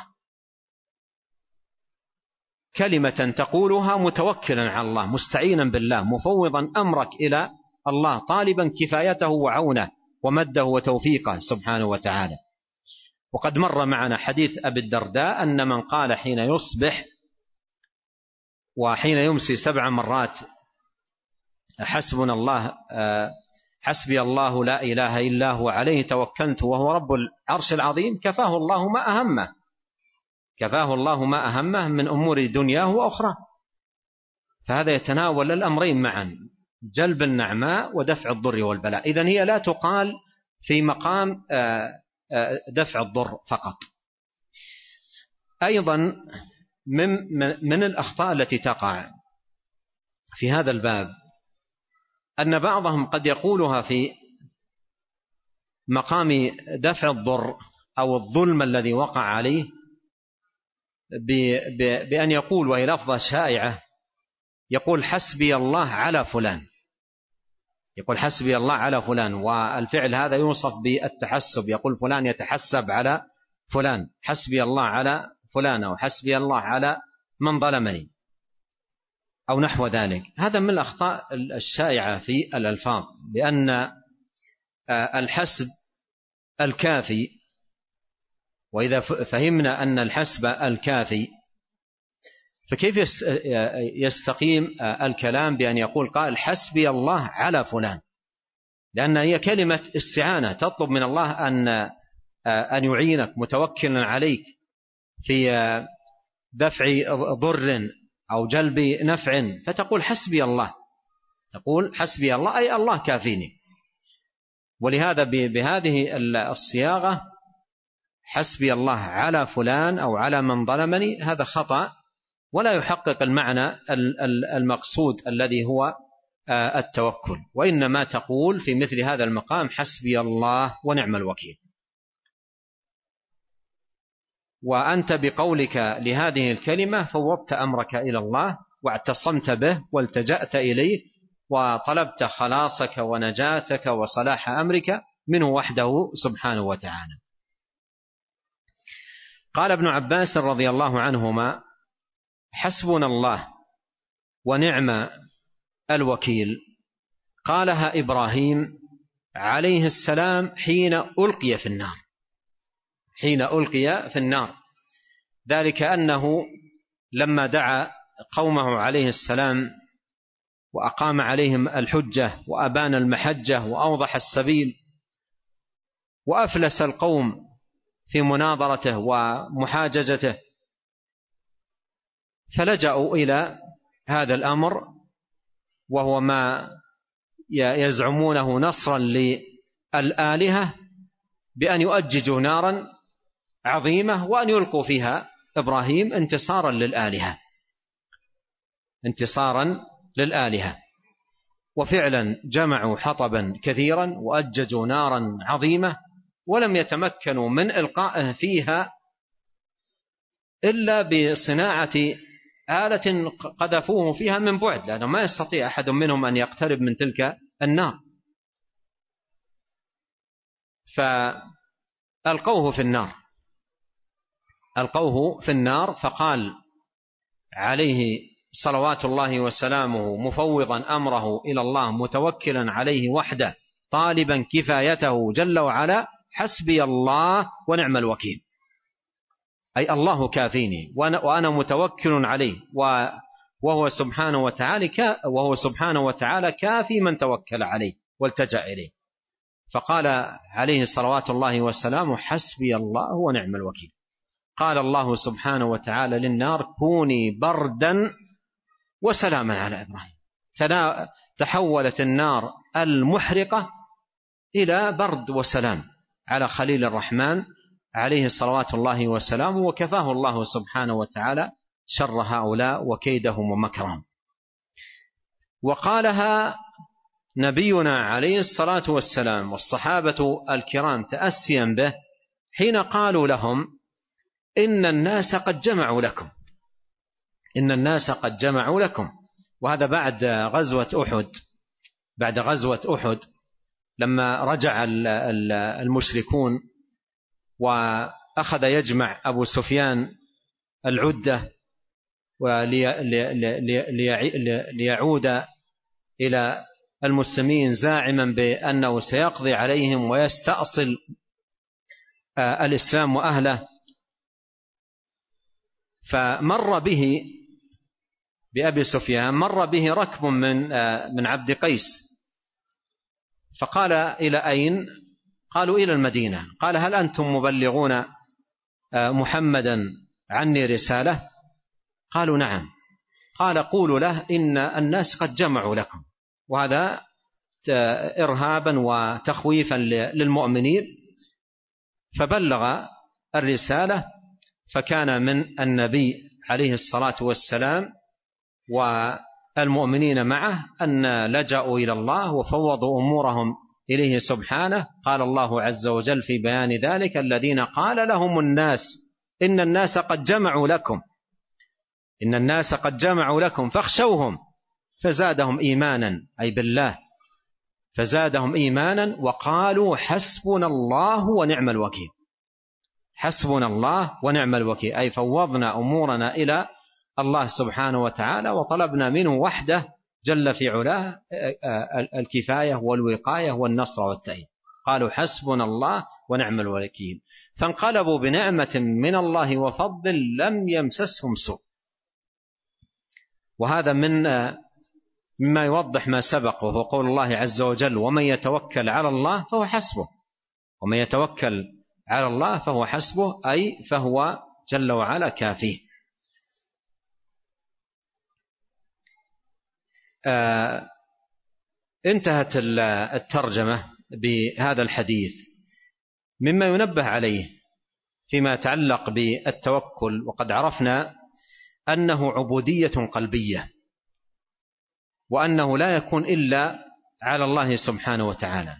كلمة تقولها متوكلا على الله مستعينا بالله مفوضا أمرك إلى الله طالبا كفايته وعونه ومده وتوفيقه سبحانه وتعالى. وقد مر معنا حديث أبي الدرداء أن من قال حين يصبح وحين يمسي سبع مرات حسبنا الله حسبي الله لا إله إلا هو عليه توكلت وهو رب العرش العظيم كفاه الله ما أهمه كفاه الله ما أهمه من أمور دنياه وأخرى. فهذا يتناول الأمرين معا، جلب النعماء ودفع الضر والبلاء. إذن هي لا تقال في مقام دفع الضر فقط. أيضا من, من الأخطاء التي تقع في هذا الباب أن بعضهم قد يقولها في مقام دفع الضر أو الظلم الذي وقع عليه بأن يقول، وهي لفظة شائعة، يقول حسبي الله على فلان، يقول حسبي الله على فلان، والفعل هذا يوصف بالتحسب، يقول فلان يتحسب على فلان، حسبي الله على فلان أو حسبي الله على من ظلمني أو نحو ذلك. هذا من الأخطاء الشائعة في الألفاظ، لأن الحسب الكافي، وإذا فهمنا أن الحسب الكافي فكيف يستقيم الكلام بأن يقول قائل حسبي الله على فلان؟ لأن هي كلمة استعانة، تطلب من الله أن أن يعينك، متوكلا عليك في دفع ضر أو جلب نفع، فتقول حسبي الله، تقول حسبي الله أي الله كافيني. ولهذا بهذه الصياغة حسبي الله على فلان أو على من ظلمني، هذا خطأ ولا يحقق المعنى المقصود الذي هو التوكل، وإنما تقول في مثل هذا المقام حسبي الله ونعم الوكيل. وأنت بقولك لهذه الكلمة فوضت أمرك إلى الله واعتصمت به والتجأت إليه وطلبت خلاصك ونجاتك وصلاح أمرك منه وحده سبحانه وتعالى. قال ابن عباس رضي الله عنهما حسبنا الله ونعم الوكيل قالها إبراهيم عليه السلام حين ألقي في النار، حين ألقي في النار، ذلك أنه لما دعا قومه عليه السلام وأقام عليهم الحجة وأبان المحجة وأوضح السبيل وأفلس القوم في مناظرته ومحاججته، فلجأوا إلى هذا الأمر وهو ما يزعمونه نصرا للآلهة بأن يؤججوا نارا عظيمة وأن يلقوا فيها إبراهيم انتصارا للآلهة، انتصارا للآلهة. وفعلا جمعوا حطبا كثيرا وأججوا نارا عظيمة ولم يتمكنوا من إلقائه فيها إلا بصناعة آلة قذفوه فيها من بعد، لأنه ما يستطيع أحد منهم أن يقترب من تلك النار، فألقوه في النار، ألقوه في النار. فقال عليه صلوات الله وسلامه مفوضا أمره إلى الله متوكلا عليه وحده طالبا كفايته جل وعلا حسبي الله ونعم الوكيل، أي الله كافيني وأنا متوكل عليه، وهو سبحانه وتعالى وهو سبحانه وتعالى كافي من توكل عليه والتجأ إليه. فقال عليه صلوات الله وسلامه حسبي الله ونعم الوكيل. قال الله سبحانه وتعالى للنار كوني بردا وسلاما على إبراهيم، تحولت النار المحرقة إلى برد وسلام على خليل الرحمن عليه صلوات الله وسلامه، وكفاه الله سبحانه وتعالى شر هؤلاء وكيدهم ومكرهم. وقالها نبينا عليه الصلاة والسلام والصحابة الكرام تأسيا به حين قالوا لهم إن الناس قد جمعوا لكم، إن الناس قد جمعوا لكم. وهذا بعد غزوة أحد، بعد غزوة أحد لما رجع المشركون وأخذ يجمع أبو سفيان العدة ليعود إلى المسلمين زاعما بأنه سيقضي عليهم ويستأصل الإسلام وأهله، فمر به بأبي سفيان مر به ركب من من عبد قيس، فقال إلى أين؟ قالوا إلى المدينة. قال هل أنتم مبلغون محمدا عني رسالة؟ قالوا نعم. قال قولوا له إن الناس قد جمعوا لكم، وهذا إرهابا وتخويفا للمؤمنين. فبلغ الرسالة، فكان من النبي عليه الصلاة والسلام والمؤمنين معه أن لجأوا إلى الله وفوضوا أمورهم إليه سبحانه. قال الله عز وجل في بيان ذلك الذين قال لهم الناس إن الناس قد جمعوا لكم إن الناس قد جمعوا لكم فاخشوهم فزادهم إيمانا، أي بالله، فزادهم إيمانا وقالوا حسبنا الله ونعم الوكيل. حسبنا الله ونعم الوكيل، أي فوضنا أمورنا إلى الله سبحانه وتعالى وطلبنا منه وحده جل في علاه الكفاية والوقاية والنصر والتأييد. قالوا حسبنا الله ونعم الوكيل، فانقلبوا بنعمة من الله وفضل لم يمسسهم سوء. وهذا من مما يوضح ما سبق، وهو قول الله عز وجل: ومن يتوكل على الله فهو حسبه. ومن يتوكل على الله فهو حسبه، أي فهو جل وعلا كافيه. آه انتهت الترجمة بهذا الحديث. مما ينبه عليه فيما يتعلق بالتوكل، وقد عرفنا أنه عبودية قلبية، وأنه لا يكون إلا على الله سبحانه وتعالى.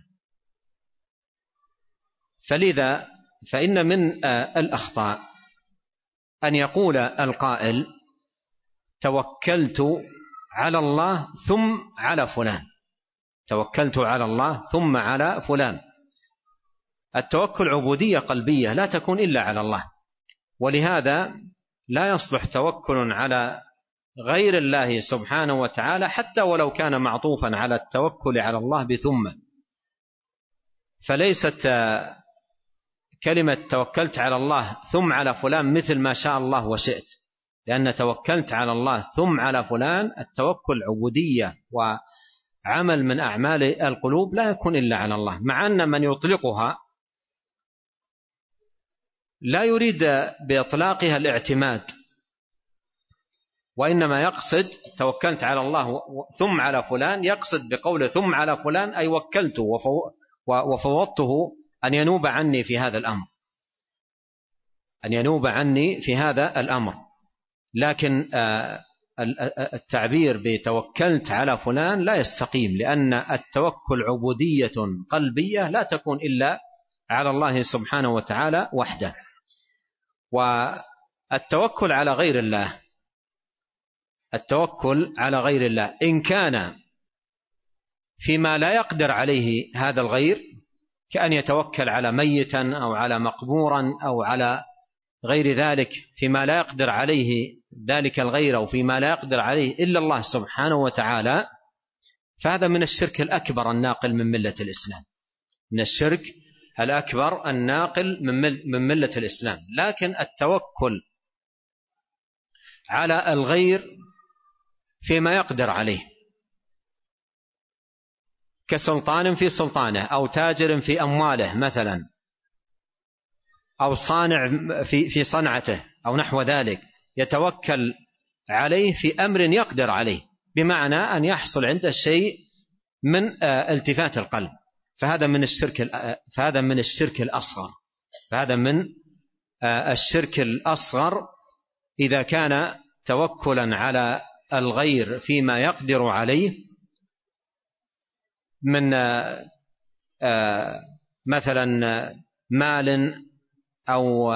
فلذا فإن من الأخطاء أن يقول القائل: توكلت على الله ثم على فلان، توكلت على الله ثم على فلان. التوكل عبودية قلبية لا تكون إلا على الله، ولهذا لا يصلح توكل على غير الله سبحانه وتعالى حتى ولو كان معطوفا على التوكل على الله بثم. فليست كلمة توكلت على الله ثم على فلان مثل ما شاء الله وشئت، لأن توكلت على الله ثم على فلان التوكل عبودية وعمل من أعمال القلوب لا يكون إلا على الله، مع أن من يطلقها لا يريد بإطلاقها الاعتماد، وإنما يقصد توكلت على الله ثم على فلان، يقصد بقوله ثم على فلان أي وكلته وفوضته أن ينوب عني في هذا الأمر، أن ينوب عني في هذا الأمر. لكن التعبير بتوكلت على فلان لا يستقيم، لأن التوكل عبودية قلبية لا تكون إلا على الله سبحانه وتعالى وحده. والتوكل على غير الله، التوكل على غير الله إن كان فيما لا يقدر عليه هذا الغير، كأن يتوكل على ميتا أو على مقبورا أو على غير ذلك فيما لا يقدر عليه ذلك الغير، أو فيما لا يقدر عليه إلا الله سبحانه وتعالى، فهذا من الشرك الأكبر الناقل من ملة الإسلام، من الشرك الأكبر الناقل من ملة الإسلام. لكن التوكل على الغير فيما يقدر عليه، كسلطان في سلطانه، أو تاجر في أمواله مثلا، أو صانع في في صنعته أو نحو ذلك، يتوكل عليه في أمر يقدر عليه، بمعنى أن يحصل عنده شيء من التفات القلب، فهذا من الشرك فهذا من الشرك الأصغر فهذا من الشرك الأصغر إذا كان توكلا على الغير فيما يقدر عليه، من مثلا مال أو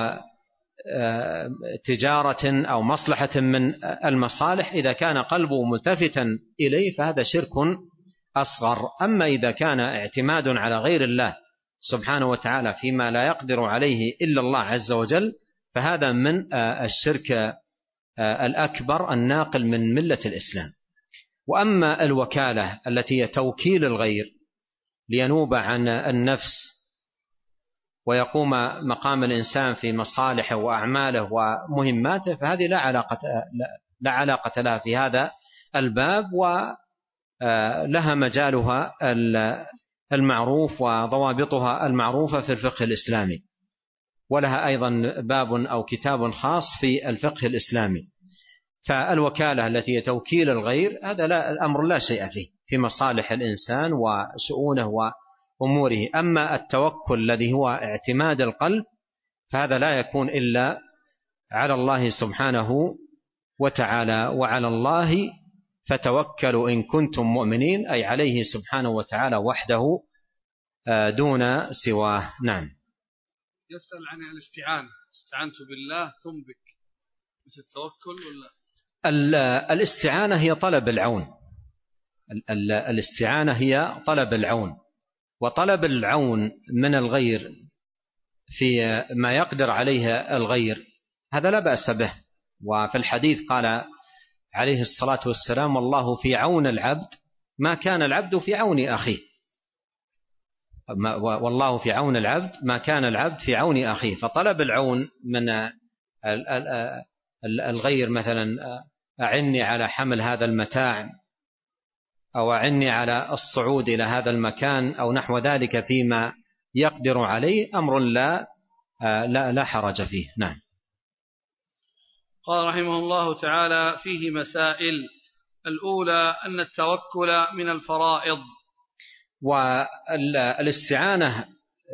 تجارة أو مصلحة من المصالح، إذا كان قلبه ملتفتا إليه فهذا شرك أصغر. أما إذا كان اعتماد على غير الله سبحانه وتعالى فيما لا يقدر عليه إلا الله عز وجل، فهذا من الشرك الأكبر الناقل من ملة الإسلام. وأما الوكالة التي هي توكيل الغير لينوب عن النفس ويقوم مقام الإنسان في مصالحه وأعماله ومهماته، فهذه لا علاقة لا علاقة لها في هذا الباب، ولها مجالها المعروف وضوابطها المعروفة في الفقه الإسلامي، ولها أيضا باب أو كتاب خاص في الفقه الإسلامي. فالوكالة التي هي توكيل الغير هذا لا الأمر لا شيء فيه في مصالح الإنسان وشؤونه وأموره. أما التوكل الذي هو اعتماد القلب فهذا لا يكون إلا على الله سبحانه وتعالى. وعلى الله فتوكلوا إن كنتم مؤمنين، أي عليه سبحانه وتعالى وحده دون سواه. نعم. يسأل عن الاستعانة، استعنت بالله ثم بك، مثل التوكل ولا؟ الاستعانة هي طلب العون، الاستعانة هي طلب العون، وطلب العون من الغير في ما يقدر عليه الغير هذا لا بأس به. وفي الحديث قال عليه الصلاة والسلام: والله في عون العبد ما كان العبد في عون أخيه، والله في عون العبد ما كان العبد في عون أخيه. فطلب العون من الغير مثلا أعني على حمل هذا المتاع، أو أعني على الصعود إلى هذا المكان أو نحو ذلك فيما يقدر عليه، أمر لا لا, لا حرج فيه. نعم. قال رحمه الله تعالى: فيه مسائل. الأولى أن التوكل من الفرائض، والاستعانة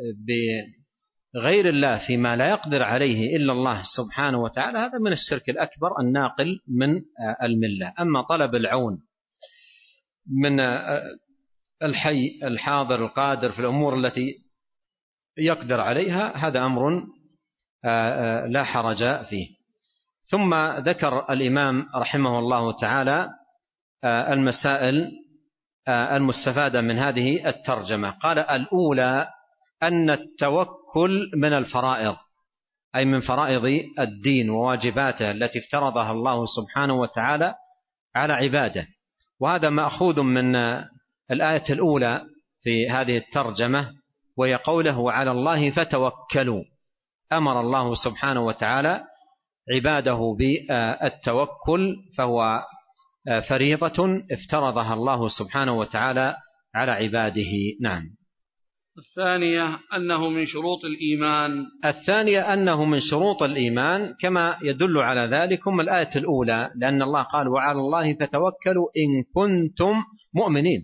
بغير الله فيما لا يقدر عليه إلا الله سبحانه وتعالى هذا من الشرك الأكبر الناقل من الملة. أما طلب العون من الحي الحاضر القادر في الأمور التي يقدر عليها هذا أمر لا حرج فيه. ثم ذكر الإمام رحمه الله تعالى المسائل المستفادة من هذه الترجمة. قال: الأولى أن التوكل من الفرائض، أي من فرائض الدين وواجباته التي افترضها الله سبحانه وتعالى على عباده، وهذا مأخوذ من الآية الأولى في هذه الترجمة، وهي قوله: وعلى الله فتوكلوا. أمر الله سبحانه وتعالى عباده بالتوكل، فهو فريضة افترضها الله سبحانه وتعالى على عباده. نعم. الثانية أنه من شروط الإيمان. الثانية أنه من شروط الإيمان، كما يدل على ذلكم الآية الأولى، لأن الله قال: وعلى الله فتوكلوا إن كنتم مؤمنين.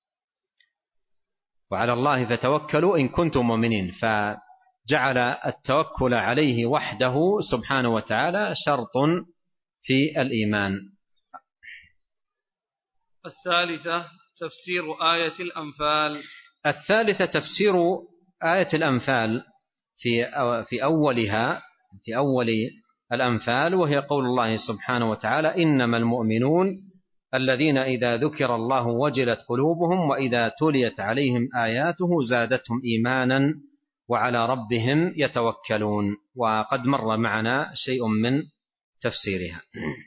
وعلى الله فتوكلوا إن كنتم مؤمنين، فجعل التوكل عليه وحده سبحانه وتعالى شرط في الإيمان. الثالثة تفسير آية الأنفال. الثالثة تفسير آية الأنفال في في أولها في أول الأنفال، وهي قول الله سبحانه وتعالى: إنما المؤمنون الذين إذا ذكر الله وجلت قلوبهم وإذا تليت عليهم آياته زادتهم إيمانا وعلى ربهم يتوكلون. وقد مر معنا شيء من تفسيرها.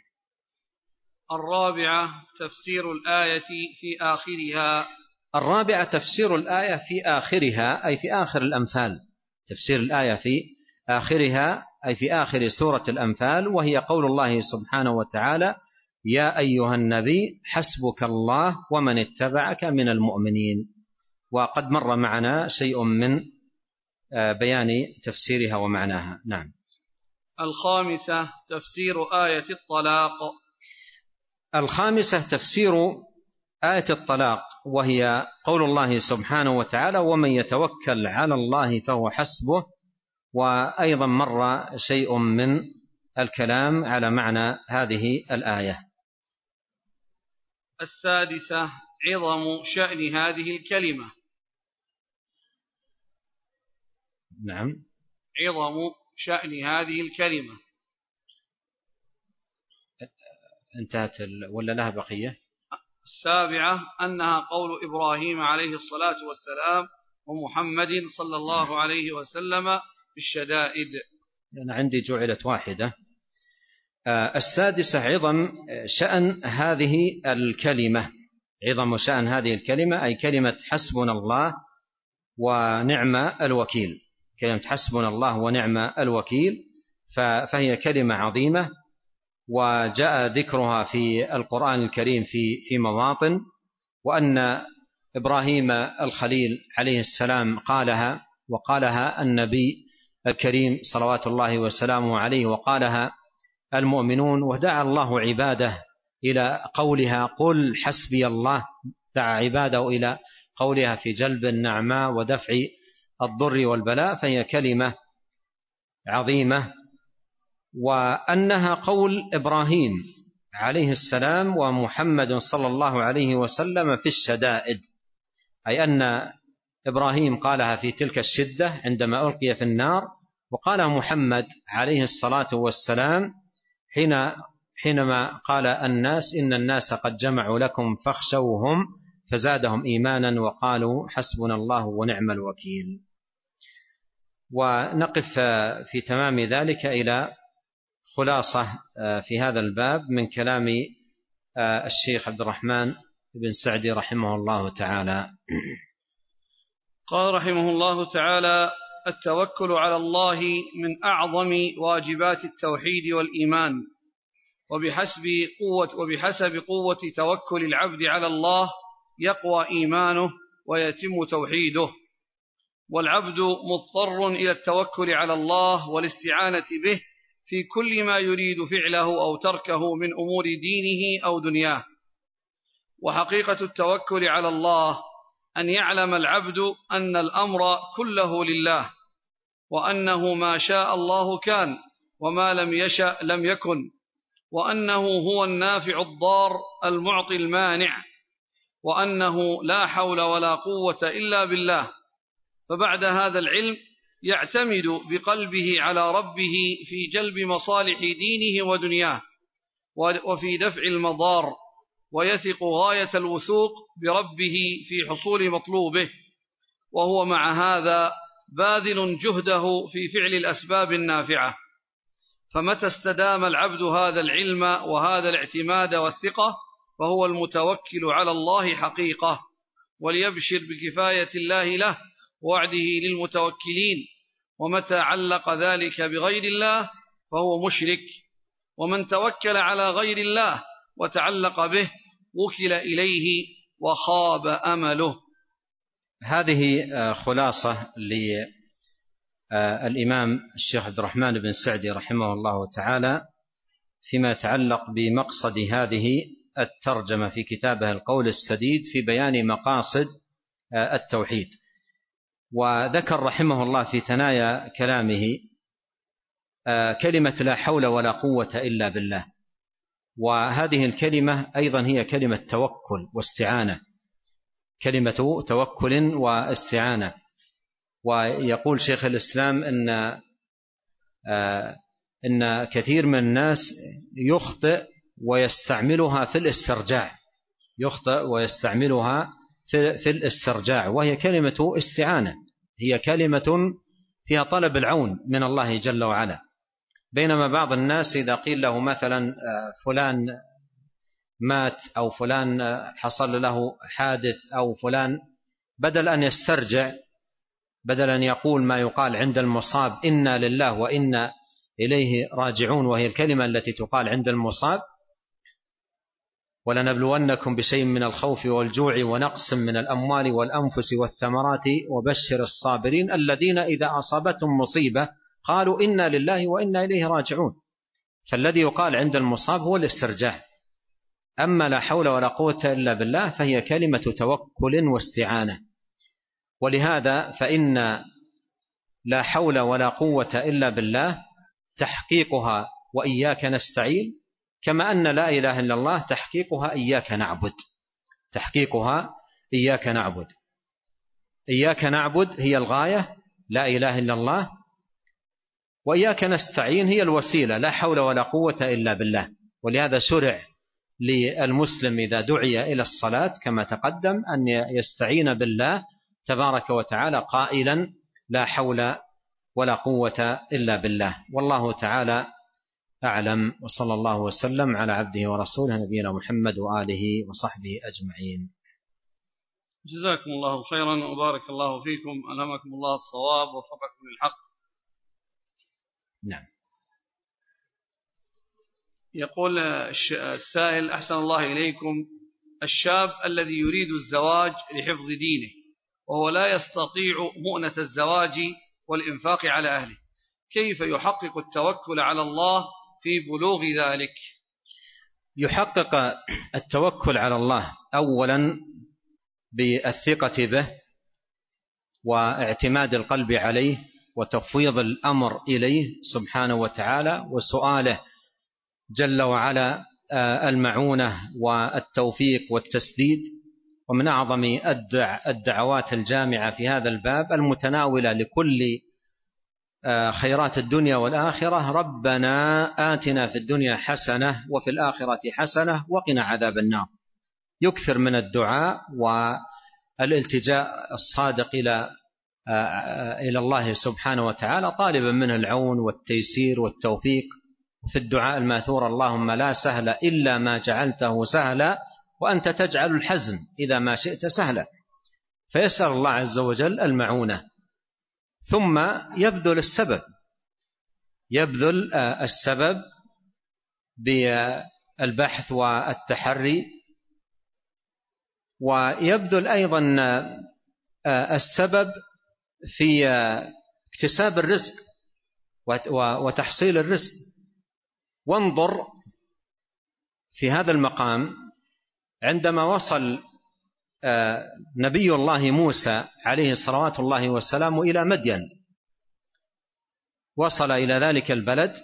الرابعة تفسير الآية في آخرها. الرابعة تفسير الآية في آخرها، أي في آخر الأنفال. تفسير الآية في آخرها أي في آخر سورة الأنفال، وهي قول الله سبحانه وتعالى: يا أيها النبي حسبك الله ومن اتبعك من المؤمنين. وقد مر معنا شيء من بيان تفسيرها ومعناها. نعم. الخامسة تفسير آية الطلاق. الخامسة تفسير آية الطلاق، وهي قول الله سبحانه وتعالى: ومن يتوكل على الله فهو حسبه. وأيضا مر شيء من الكلام على معنى هذه الآية. السادسة عظم شأن هذه الكلمة. نعم. عظم شأن هذه الكلمة. انتهت ال... ولا لها بقية؟ السابعة أنها قول إبراهيم عليه الصلاة والسلام ومحمد صلى الله عليه وسلم بالشدائد. أنا عندي جعلت واحدة. آه السادسة عظم شأن هذه الكلمة. عظم شأن هذه الكلمة أي كلمة حسبنا الله ونعم الوكيل. كلمة حسبنا الله ونعم الوكيل فهي كلمة عظيمة، وجاء ذكرها في القرآن الكريم في في مواطن، وأن إبراهيم الخليل عليه السلام قالها، وقالها النبي الكريم صلوات الله وسلامه عليه، وقالها المؤمنون، ودعا الله عباده إلى قولها قل حسبي الله. دعا عباده إلى قولها في جلب النعماء ودفع الضر والبلاء، فهي كلمة عظيمة، وأنها قول إبراهيم عليه السلام ومحمد صلى الله عليه وسلم في الشدائد، أي أن إبراهيم قالها في تلك الشدة عندما ألقي في النار، وقال محمد عليه الصلاة والسلام حين حينما قال الناس إن الناس قد جمعوا لكم فاخشوهم فزادهم إيمانا وقالوا حسبنا الله ونعم الوكيل. ونقف في تمام ذلك إلى خلاصة في هذا الباب من كلام الشيخ عبد الرحمن بن سعدي رحمه الله تعالى. قال رحمه الله تعالى: التوكل على الله من أعظم واجبات التوحيد والإيمان، وبحسب قوة وبحسب قوة توكل العبد على الله يقوى إيمانه ويتم توحيده. والعبد مضطر إلى التوكل على الله والاستعانة به في كل ما يريد فعله أو تركه من أمور دينه أو دنياه. وحقيقة التوكل على الله أن يعلم العبد أن الأمر كله لله، وأنه ما شاء الله كان وما لم يشأ لم يكن، وأنه هو النافع الضار المعطي المانع، وأنه لا حول ولا قوة إلا بالله. فبعد هذا العلم يعتمد بقلبه على ربه في جلب مصالح دينه ودنياه وفي دفع المضار، ويثق غاية الوثوق بربه في حصول مطلوبه، وهو مع هذا باذل جهده في فعل الأسباب النافعة. فمتى استدام العبد هذا العلم وهذا الاعتماد والثقة فهو المتوكل على الله حقيقة، وليبشر بكفاية الله له ووعده للمتوكلين. ومتى علق ذلك بغير الله فهو مشرك، ومن توكل على غير الله وتعلق به وكل إليه وخاب أمله. هذه خلاصة للإمام الشيخ عبد الرحمن بن سعدي رحمه الله تعالى فيما يتعلق بمقصد هذه الترجمة في كتابه القول السديد في بيان مقاصد التوحيد. وذكر رحمه الله في ثنايا كلامه كلمة لا حول ولا قوة إلا بالله، وهذه الكلمة أيضا هي كلمة توكل واستعانة، كلمة توكل واستعانة. ويقول شيخ الإسلام إن إن كثير من الناس يخطئ ويستعملها في الاسترجاع، يخطئ ويستعملها في الاسترجاع، وهي كلمة استعانة، هي كلمة فيها طلب العون من الله جل وعلا. بينما بعض الناس إذا قيل له مثلا فلان مات أو فلان حصل له حادث أو فلان، بدل أن يسترجع، بدل أن يقول ما يقال عند المصاب إنا لله وإنا إليه راجعون، وهي الكلمة التي تقال عند المصاب، ولنبلونكم بشيء من الخوف والجوع ونقص من الأموال والأنفس والثمرات وبشر الصابرين الذين إذا أصابتهم مصيبة قالوا إنا لله وإنا إليه راجعون. فالذي يقال عند المصاب هو الاسترجاع. أما لا حول ولا قوة إلا بالله فهي كلمة توكل واستعانة. ولهذا فإن لا حول ولا قوة إلا بالله تحقيقها وإياك نستعين، كما أن لا إله إلا الله تحقيقها إياك نعبد، تحقيقها إياك نعبد. إياك نعبد هي الغاية، لا إله إلا الله، وإياك نستعين هي الوسيلة، لا حول ولا قوة إلا بالله. ولهذا شرع للمسلم إذا دعي إلى الصلاة كما تقدم أن يستعين بالله تبارك وتعالى قائلا لا حول ولا قوة إلا بالله. والله تعالى أعلم، وصلى الله وسلم على عبده ورسوله نبينا محمد وآله وصحبه أجمعين. جزاكم الله خيرا وبارك الله فيكم، ألهمكم الله الصواب ووفقكم للحق. نعم. يقول السائل أحسن الله إليكم، الشاب الذي يريد الزواج لحفظ دينه وهو لا يستطيع مؤنة الزواج والإنفاق على أهله، كيف يحقق التوكل على الله في بلوغ ذلك؟ يحقق التوكل على الله أولا بالثقة به واعتماد القلب عليه وتفويض الأمر إليه سبحانه وتعالى، وسؤاله جل وعلا المعونة والتوفيق والتسديد. ومن أعظم الدعوات الجامعة في هذا الباب المتناولة لكل خيرات الدنيا والآخرة: ربنا آتنا في الدنيا حسنة وفي الآخرة حسنة وقنا عذاب النار. يكثر من الدعاء والالتجاء الصادق إلى إلى الله سبحانه وتعالى طالبا منه العون والتيسير والتوفيق في الدعاء الماثور: اللهم لا سهل إلا ما جعلته سهلا وأنت تجعل الحزن إذا ما شئت سهلا. فيسأل الله عز وجل المعونة، ثم يبذل السبب، يبذل السبب بالبحث والتحري، ويبذل أيضا السبب في اكتساب الرزق وتحصيل الرزق. وانظر في هذا المقام عندما وصل نبي الله موسى عليه صلوات الله والسلام إلى مدين، وصل إلى ذلك البلد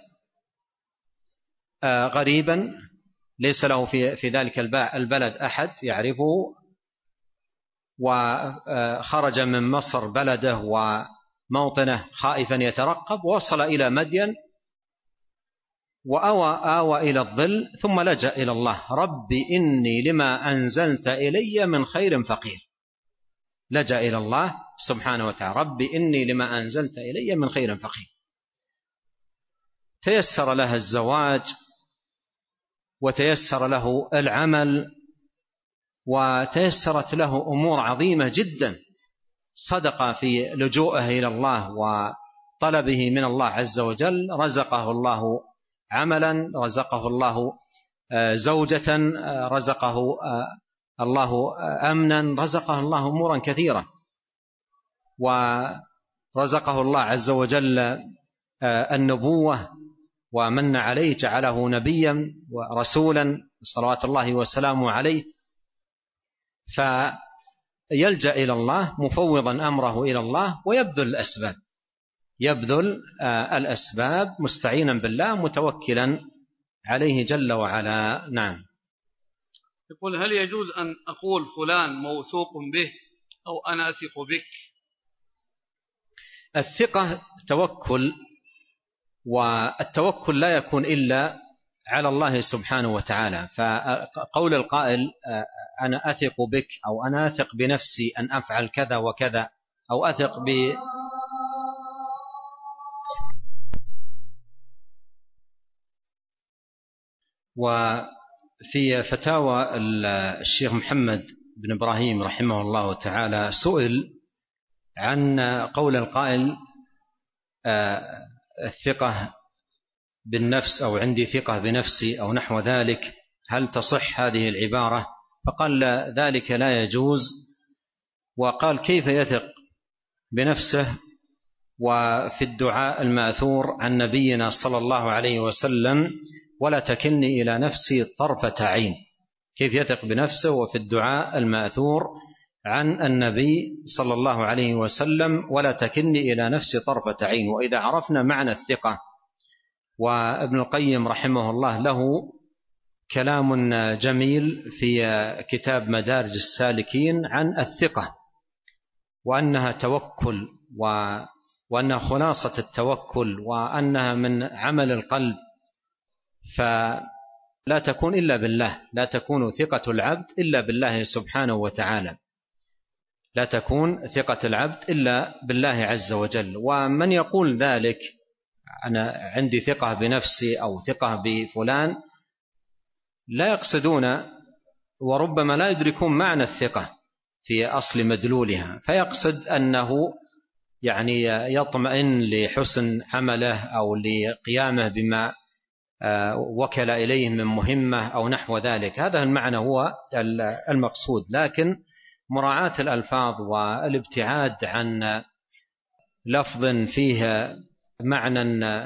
غريبا ليس له في ذلك البلد أحد يعرفه، وخرج من مصر بلده وموطنه خائفا يترقب، ووصل إلى مدين وآوى آوى إلى الظل ثم لجأ إلى الله: رب إني لما أنزلت إلي من خير فقير. لجأ إلى الله سبحانه وتعالى: رب إني لما أنزلت إلي من خير فقير. تيسر له الزواج وتيسر له العمل وتيسرت له أمور عظيمة جدا. صدق في لجوءه إلى الله وطلبه من الله عز وجل، رزقه الله عملا، رزقه الله زوجة، رزقه الله أمنا، رزقه الله أمورا كثيرة، ورزقه الله عز وجل النبوة ومن عليه، جعله نبيا ورسولا صلوات الله وسلامه عليه. فيلجأ إلى الله مفوضا أمره إلى الله ويبذل الأسباب، يبذل الأسباب مستعينا بالله متوكلا عليه جل وعلا. نعم. يقول: هل يجوز أن أقول فلان موثوق به أو أنا أثق بك؟ الثقة توكل، والتوكل لا يكون إلا على الله سبحانه وتعالى. فقول القائل أنا أثق بك أو أنا أثق بنفسي أن أفعل كذا وكذا، أو أثق ب وفي فتاوى الشيخ محمد بن إبراهيم رحمه الله تعالى سئل عن قول القائل الثقة بالنفس أو عندي ثقة بنفسي أو نحو ذلك، هل تصح هذه العبارة؟ فقال ذلك لا يجوز، وقال كيف يثق بنفسه وفي الدعاء الماثور عن نبينا صلى الله عليه وسلم: ولا تكلني إلى نفسي طرفة عين. كيف يثق بنفسه وفي الدعاء الماثور عن النبي صلى الله عليه وسلم: ولا تكلني إلى نفسي طرفة عين. وإذا عرفنا معنى الثقة، وابن القيم رحمه الله له كلام جميل في كتاب مدارج السالكين عن الثقة، وأنها توكل، وأنها خلاصة التوكل، وأنها من عمل القلب، فلا تكون إلا بالله، لا تكون ثقة العبد إلا بالله سبحانه وتعالى، لا تكون ثقة العبد إلا بالله عز وجل. ومن يقول ذلك أنا عندي ثقة بنفسي أو ثقة بفلان لا يقصدون وربما لا يدركون معنى الثقة في أصل مدلولها، فيقصد أنه يعني يطمئن لحسن عمله أو لقيامه بما وكل إليه من مهمة أو نحو ذلك. هذا المعنى هو المقصود، لكن مراعاة الألفاظ والابتعاد عن لفظ فيه معنى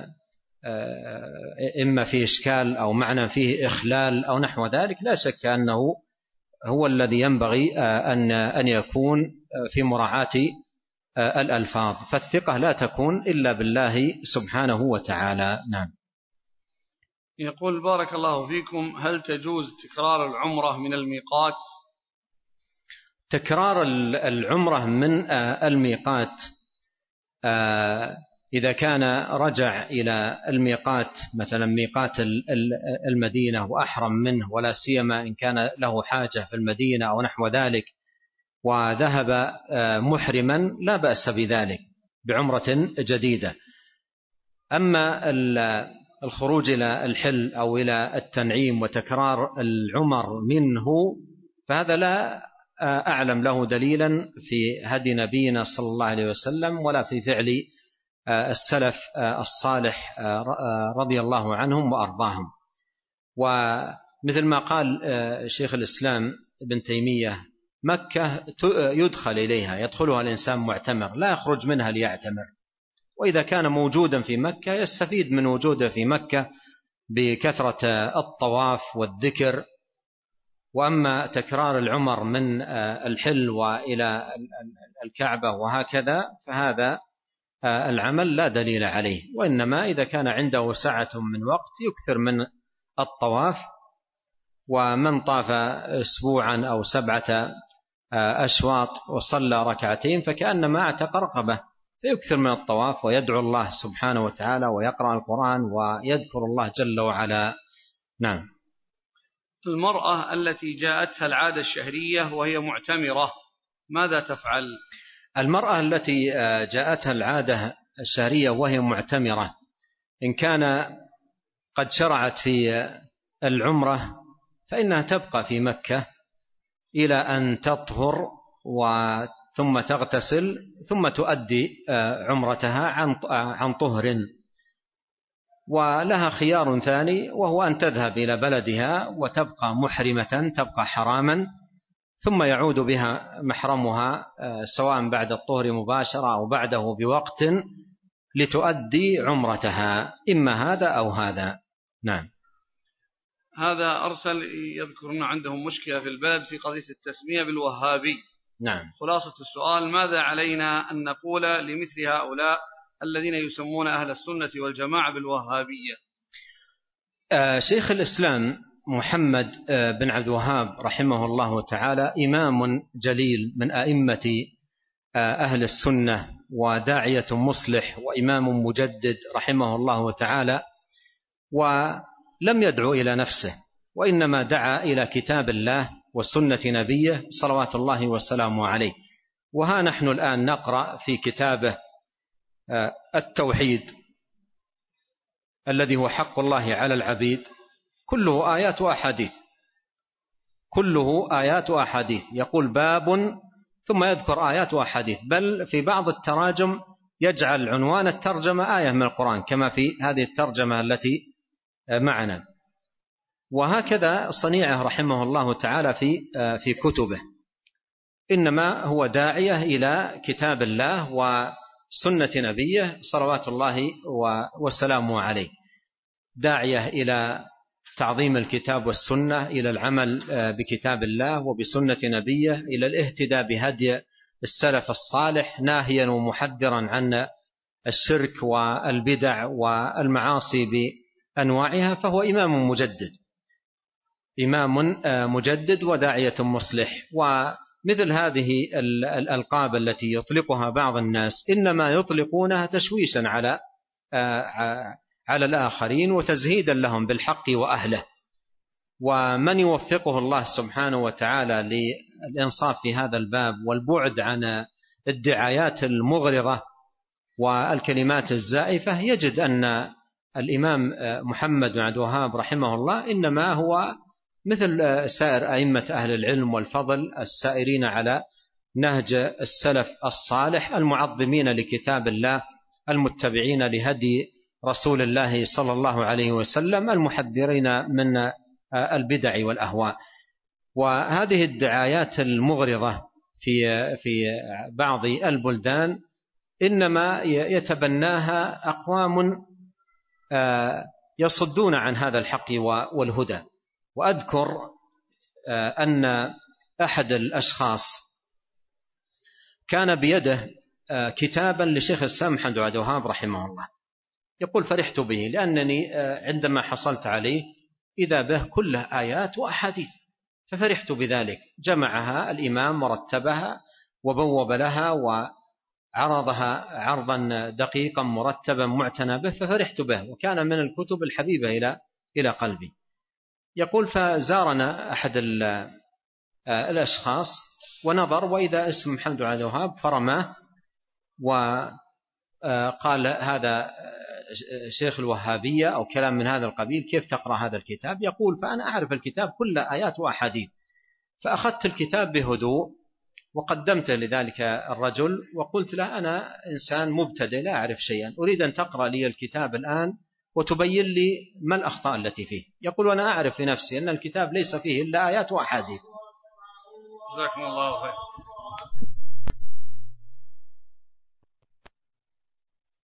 إما فيه إشكال أو معنى فيه إخلال أو نحو ذلك لا شك أنه هو الذي ينبغي أن أن يكون في مراعاة الألفاظ. فالثقة لا تكون إلا بالله سبحانه وتعالى. نعم. يقول: بارك الله فيكم، هل تجوز تكرار العمرة من الميقات؟ تكرار العمرة من الميقات إذا كان رجع إلى الميقات مثلا ميقات المدينة وأحرم منه، ولا سيما إن كان له حاجة في المدينة أو نحو ذلك وذهب محرما، لا بأس بذلك بعمرة جديدة. أما الخروج إلى الحل أو إلى التنعيم وتكرار العمر منه فهذا لا أعلم له دليلا في هدي نبينا صلى الله عليه وسلم ولا في فعل السلف الصالح رضي الله عنهم وأرضاهم. ومثل ما قال شيخ الإسلام ابن تيمية مكة يدخل إليها، يدخلها الإنسان معتمر، لا يخرج منها ليعتمر، وإذا كان موجودا في مكة يستفيد من وجوده في مكة بكثرة الطواف والذكر. وأما تكرار العمر من الحل وإلى الكعبة وهكذا فهذا العمل لا دليل عليه، وإنما إذا كان عنده سعة من وقت يكثر من الطواف. ومن طاف أسبوعا أو سبعة أشواط وصلى ركعتين فكأنما اعتق رقبة، فيكثر من الطواف ويدعو الله سبحانه وتعالى ويقرأ القرآن ويذكر الله جل وعلا. نعم. المرأة التي جاءتها العادة الشهرية وهي معتمرة ماذا تفعل؟ المرأة التي جاءتها العادة الشهرية وهي معتمرة إن كان قد شرعت في العمرة فإنها تبقى في مكة إلى أن تطهر ثم تغتسل ثم تؤدي عمرتها عن طهر. ولها خيار ثاني وهو أن تذهب إلى بلدها وتبقى محرمة، تبقى حراما، ثم يعود بها محرمها سواء بعد الطهر مباشرة أو بعده بوقت لتؤدي عمرتها، إما هذا أو هذا. نعم. هذا أرسل يذكرون عندهم مشكلة في البلد في قضية التسمية بالوهابي. نعم. خلاصة السؤال: ماذا علينا أن نقول لمثل هؤلاء الذين يسمون أهل السنة والجماعة بالوهابية؟ آه شيخ الإسلام محمد آه بن عبد الوهاب رحمه الله تعالى إمام جليل من أئمة آه أهل السنة وداعية مصلح وإمام مجدد رحمه الله تعالى، ولم يدعو إلى نفسه وإنما دعا إلى كتاب الله وسنة نبيه صلوات الله وسلامه عليه. وها نحن الآن نقرأ في كتابه التوحيد الذي هو حق الله على العبيد، كله آيات وأحاديث، كله آيات وأحاديث. يقول باب ثم يذكر آيات وأحاديث، بل في بعض التراجم يجعل عنوان الترجمة آية من القرآن كما في هذه الترجمة التي معنا. وهكذا صنيعه رحمه الله تعالى في في كتبه، إنما هو داعية إلى كتاب الله وسنة نبيه صلوات الله وسلامه عليه، داعية إلى تعظيم الكتاب والسنة، إلى العمل بكتاب الله وبسنة نبيه، إلى الاهتداء بهدي السلف الصالح، ناهيا ومحذرا عن الشرك والبدع والمعاصي بأنواعها. فهو إمام مجدد، إمام مجدد وداعية مصلح. ومثل هذه الألقاب التي يطلقها بعض الناس إنما يطلقونها تشويشا على على الآخرين وتزهيدا لهم بالحق وأهله. ومن يوفقه الله سبحانه وتعالى للإنصاف في هذا الباب والبعد عن الدعايات المغرضة والكلمات الزائفة يجد أن الإمام محمد بن عبد الوهاب رحمه الله إنما هو مثل سائر أئمة أهل العلم والفضل السائرين على نهج السلف الصالح، المعظمين لكتاب الله، المتبعين لهدي رسول الله صلى الله عليه وسلم، المحذرين من البدع والأهواء. وهذه الدعايات المغرضة في في بعض البلدان إنما يتبناها أقوام يصدون عن هذا الحق والهدى. وأذكر أن أحد الأشخاص كان بيده كتابا لشيخ الإسلام محمد بن عبد الوهاب رحمه الله، يقول فرحت به لأنني عندما حصلت عليه إذا به كله آيات وأحاديث، ففرحت بذلك. جمعها الإمام ورتبها وبوب لها وعرضها عرضا دقيقا مرتبا معتنى به، ففرحت به، وكان من الكتب الحبيبة إلى إلى قلبي. يقول فزارنا أحد الأشخاص ونظر وإذا اسم محمد بن عبد الوهاب فرماه وقال هذا شيخ الوهابية أو كلام من هذا القبيل، كيف تقرأ هذا الكتاب؟ يقول فأنا أعرف الكتاب كله آيات وأحاديث، فأخذت الكتاب بهدوء وقدمته لذلك الرجل وقلت له أنا إنسان مبتدئ لا أعرف شيئا، أريد أن تقرأ لي الكتاب الآن وتبين لي ما الأخطاء التي فيه. يقول وأنا أعرف في نفسي أن الكتاب ليس فيه إلا آيات وأحاديث. جزاكم الله خير.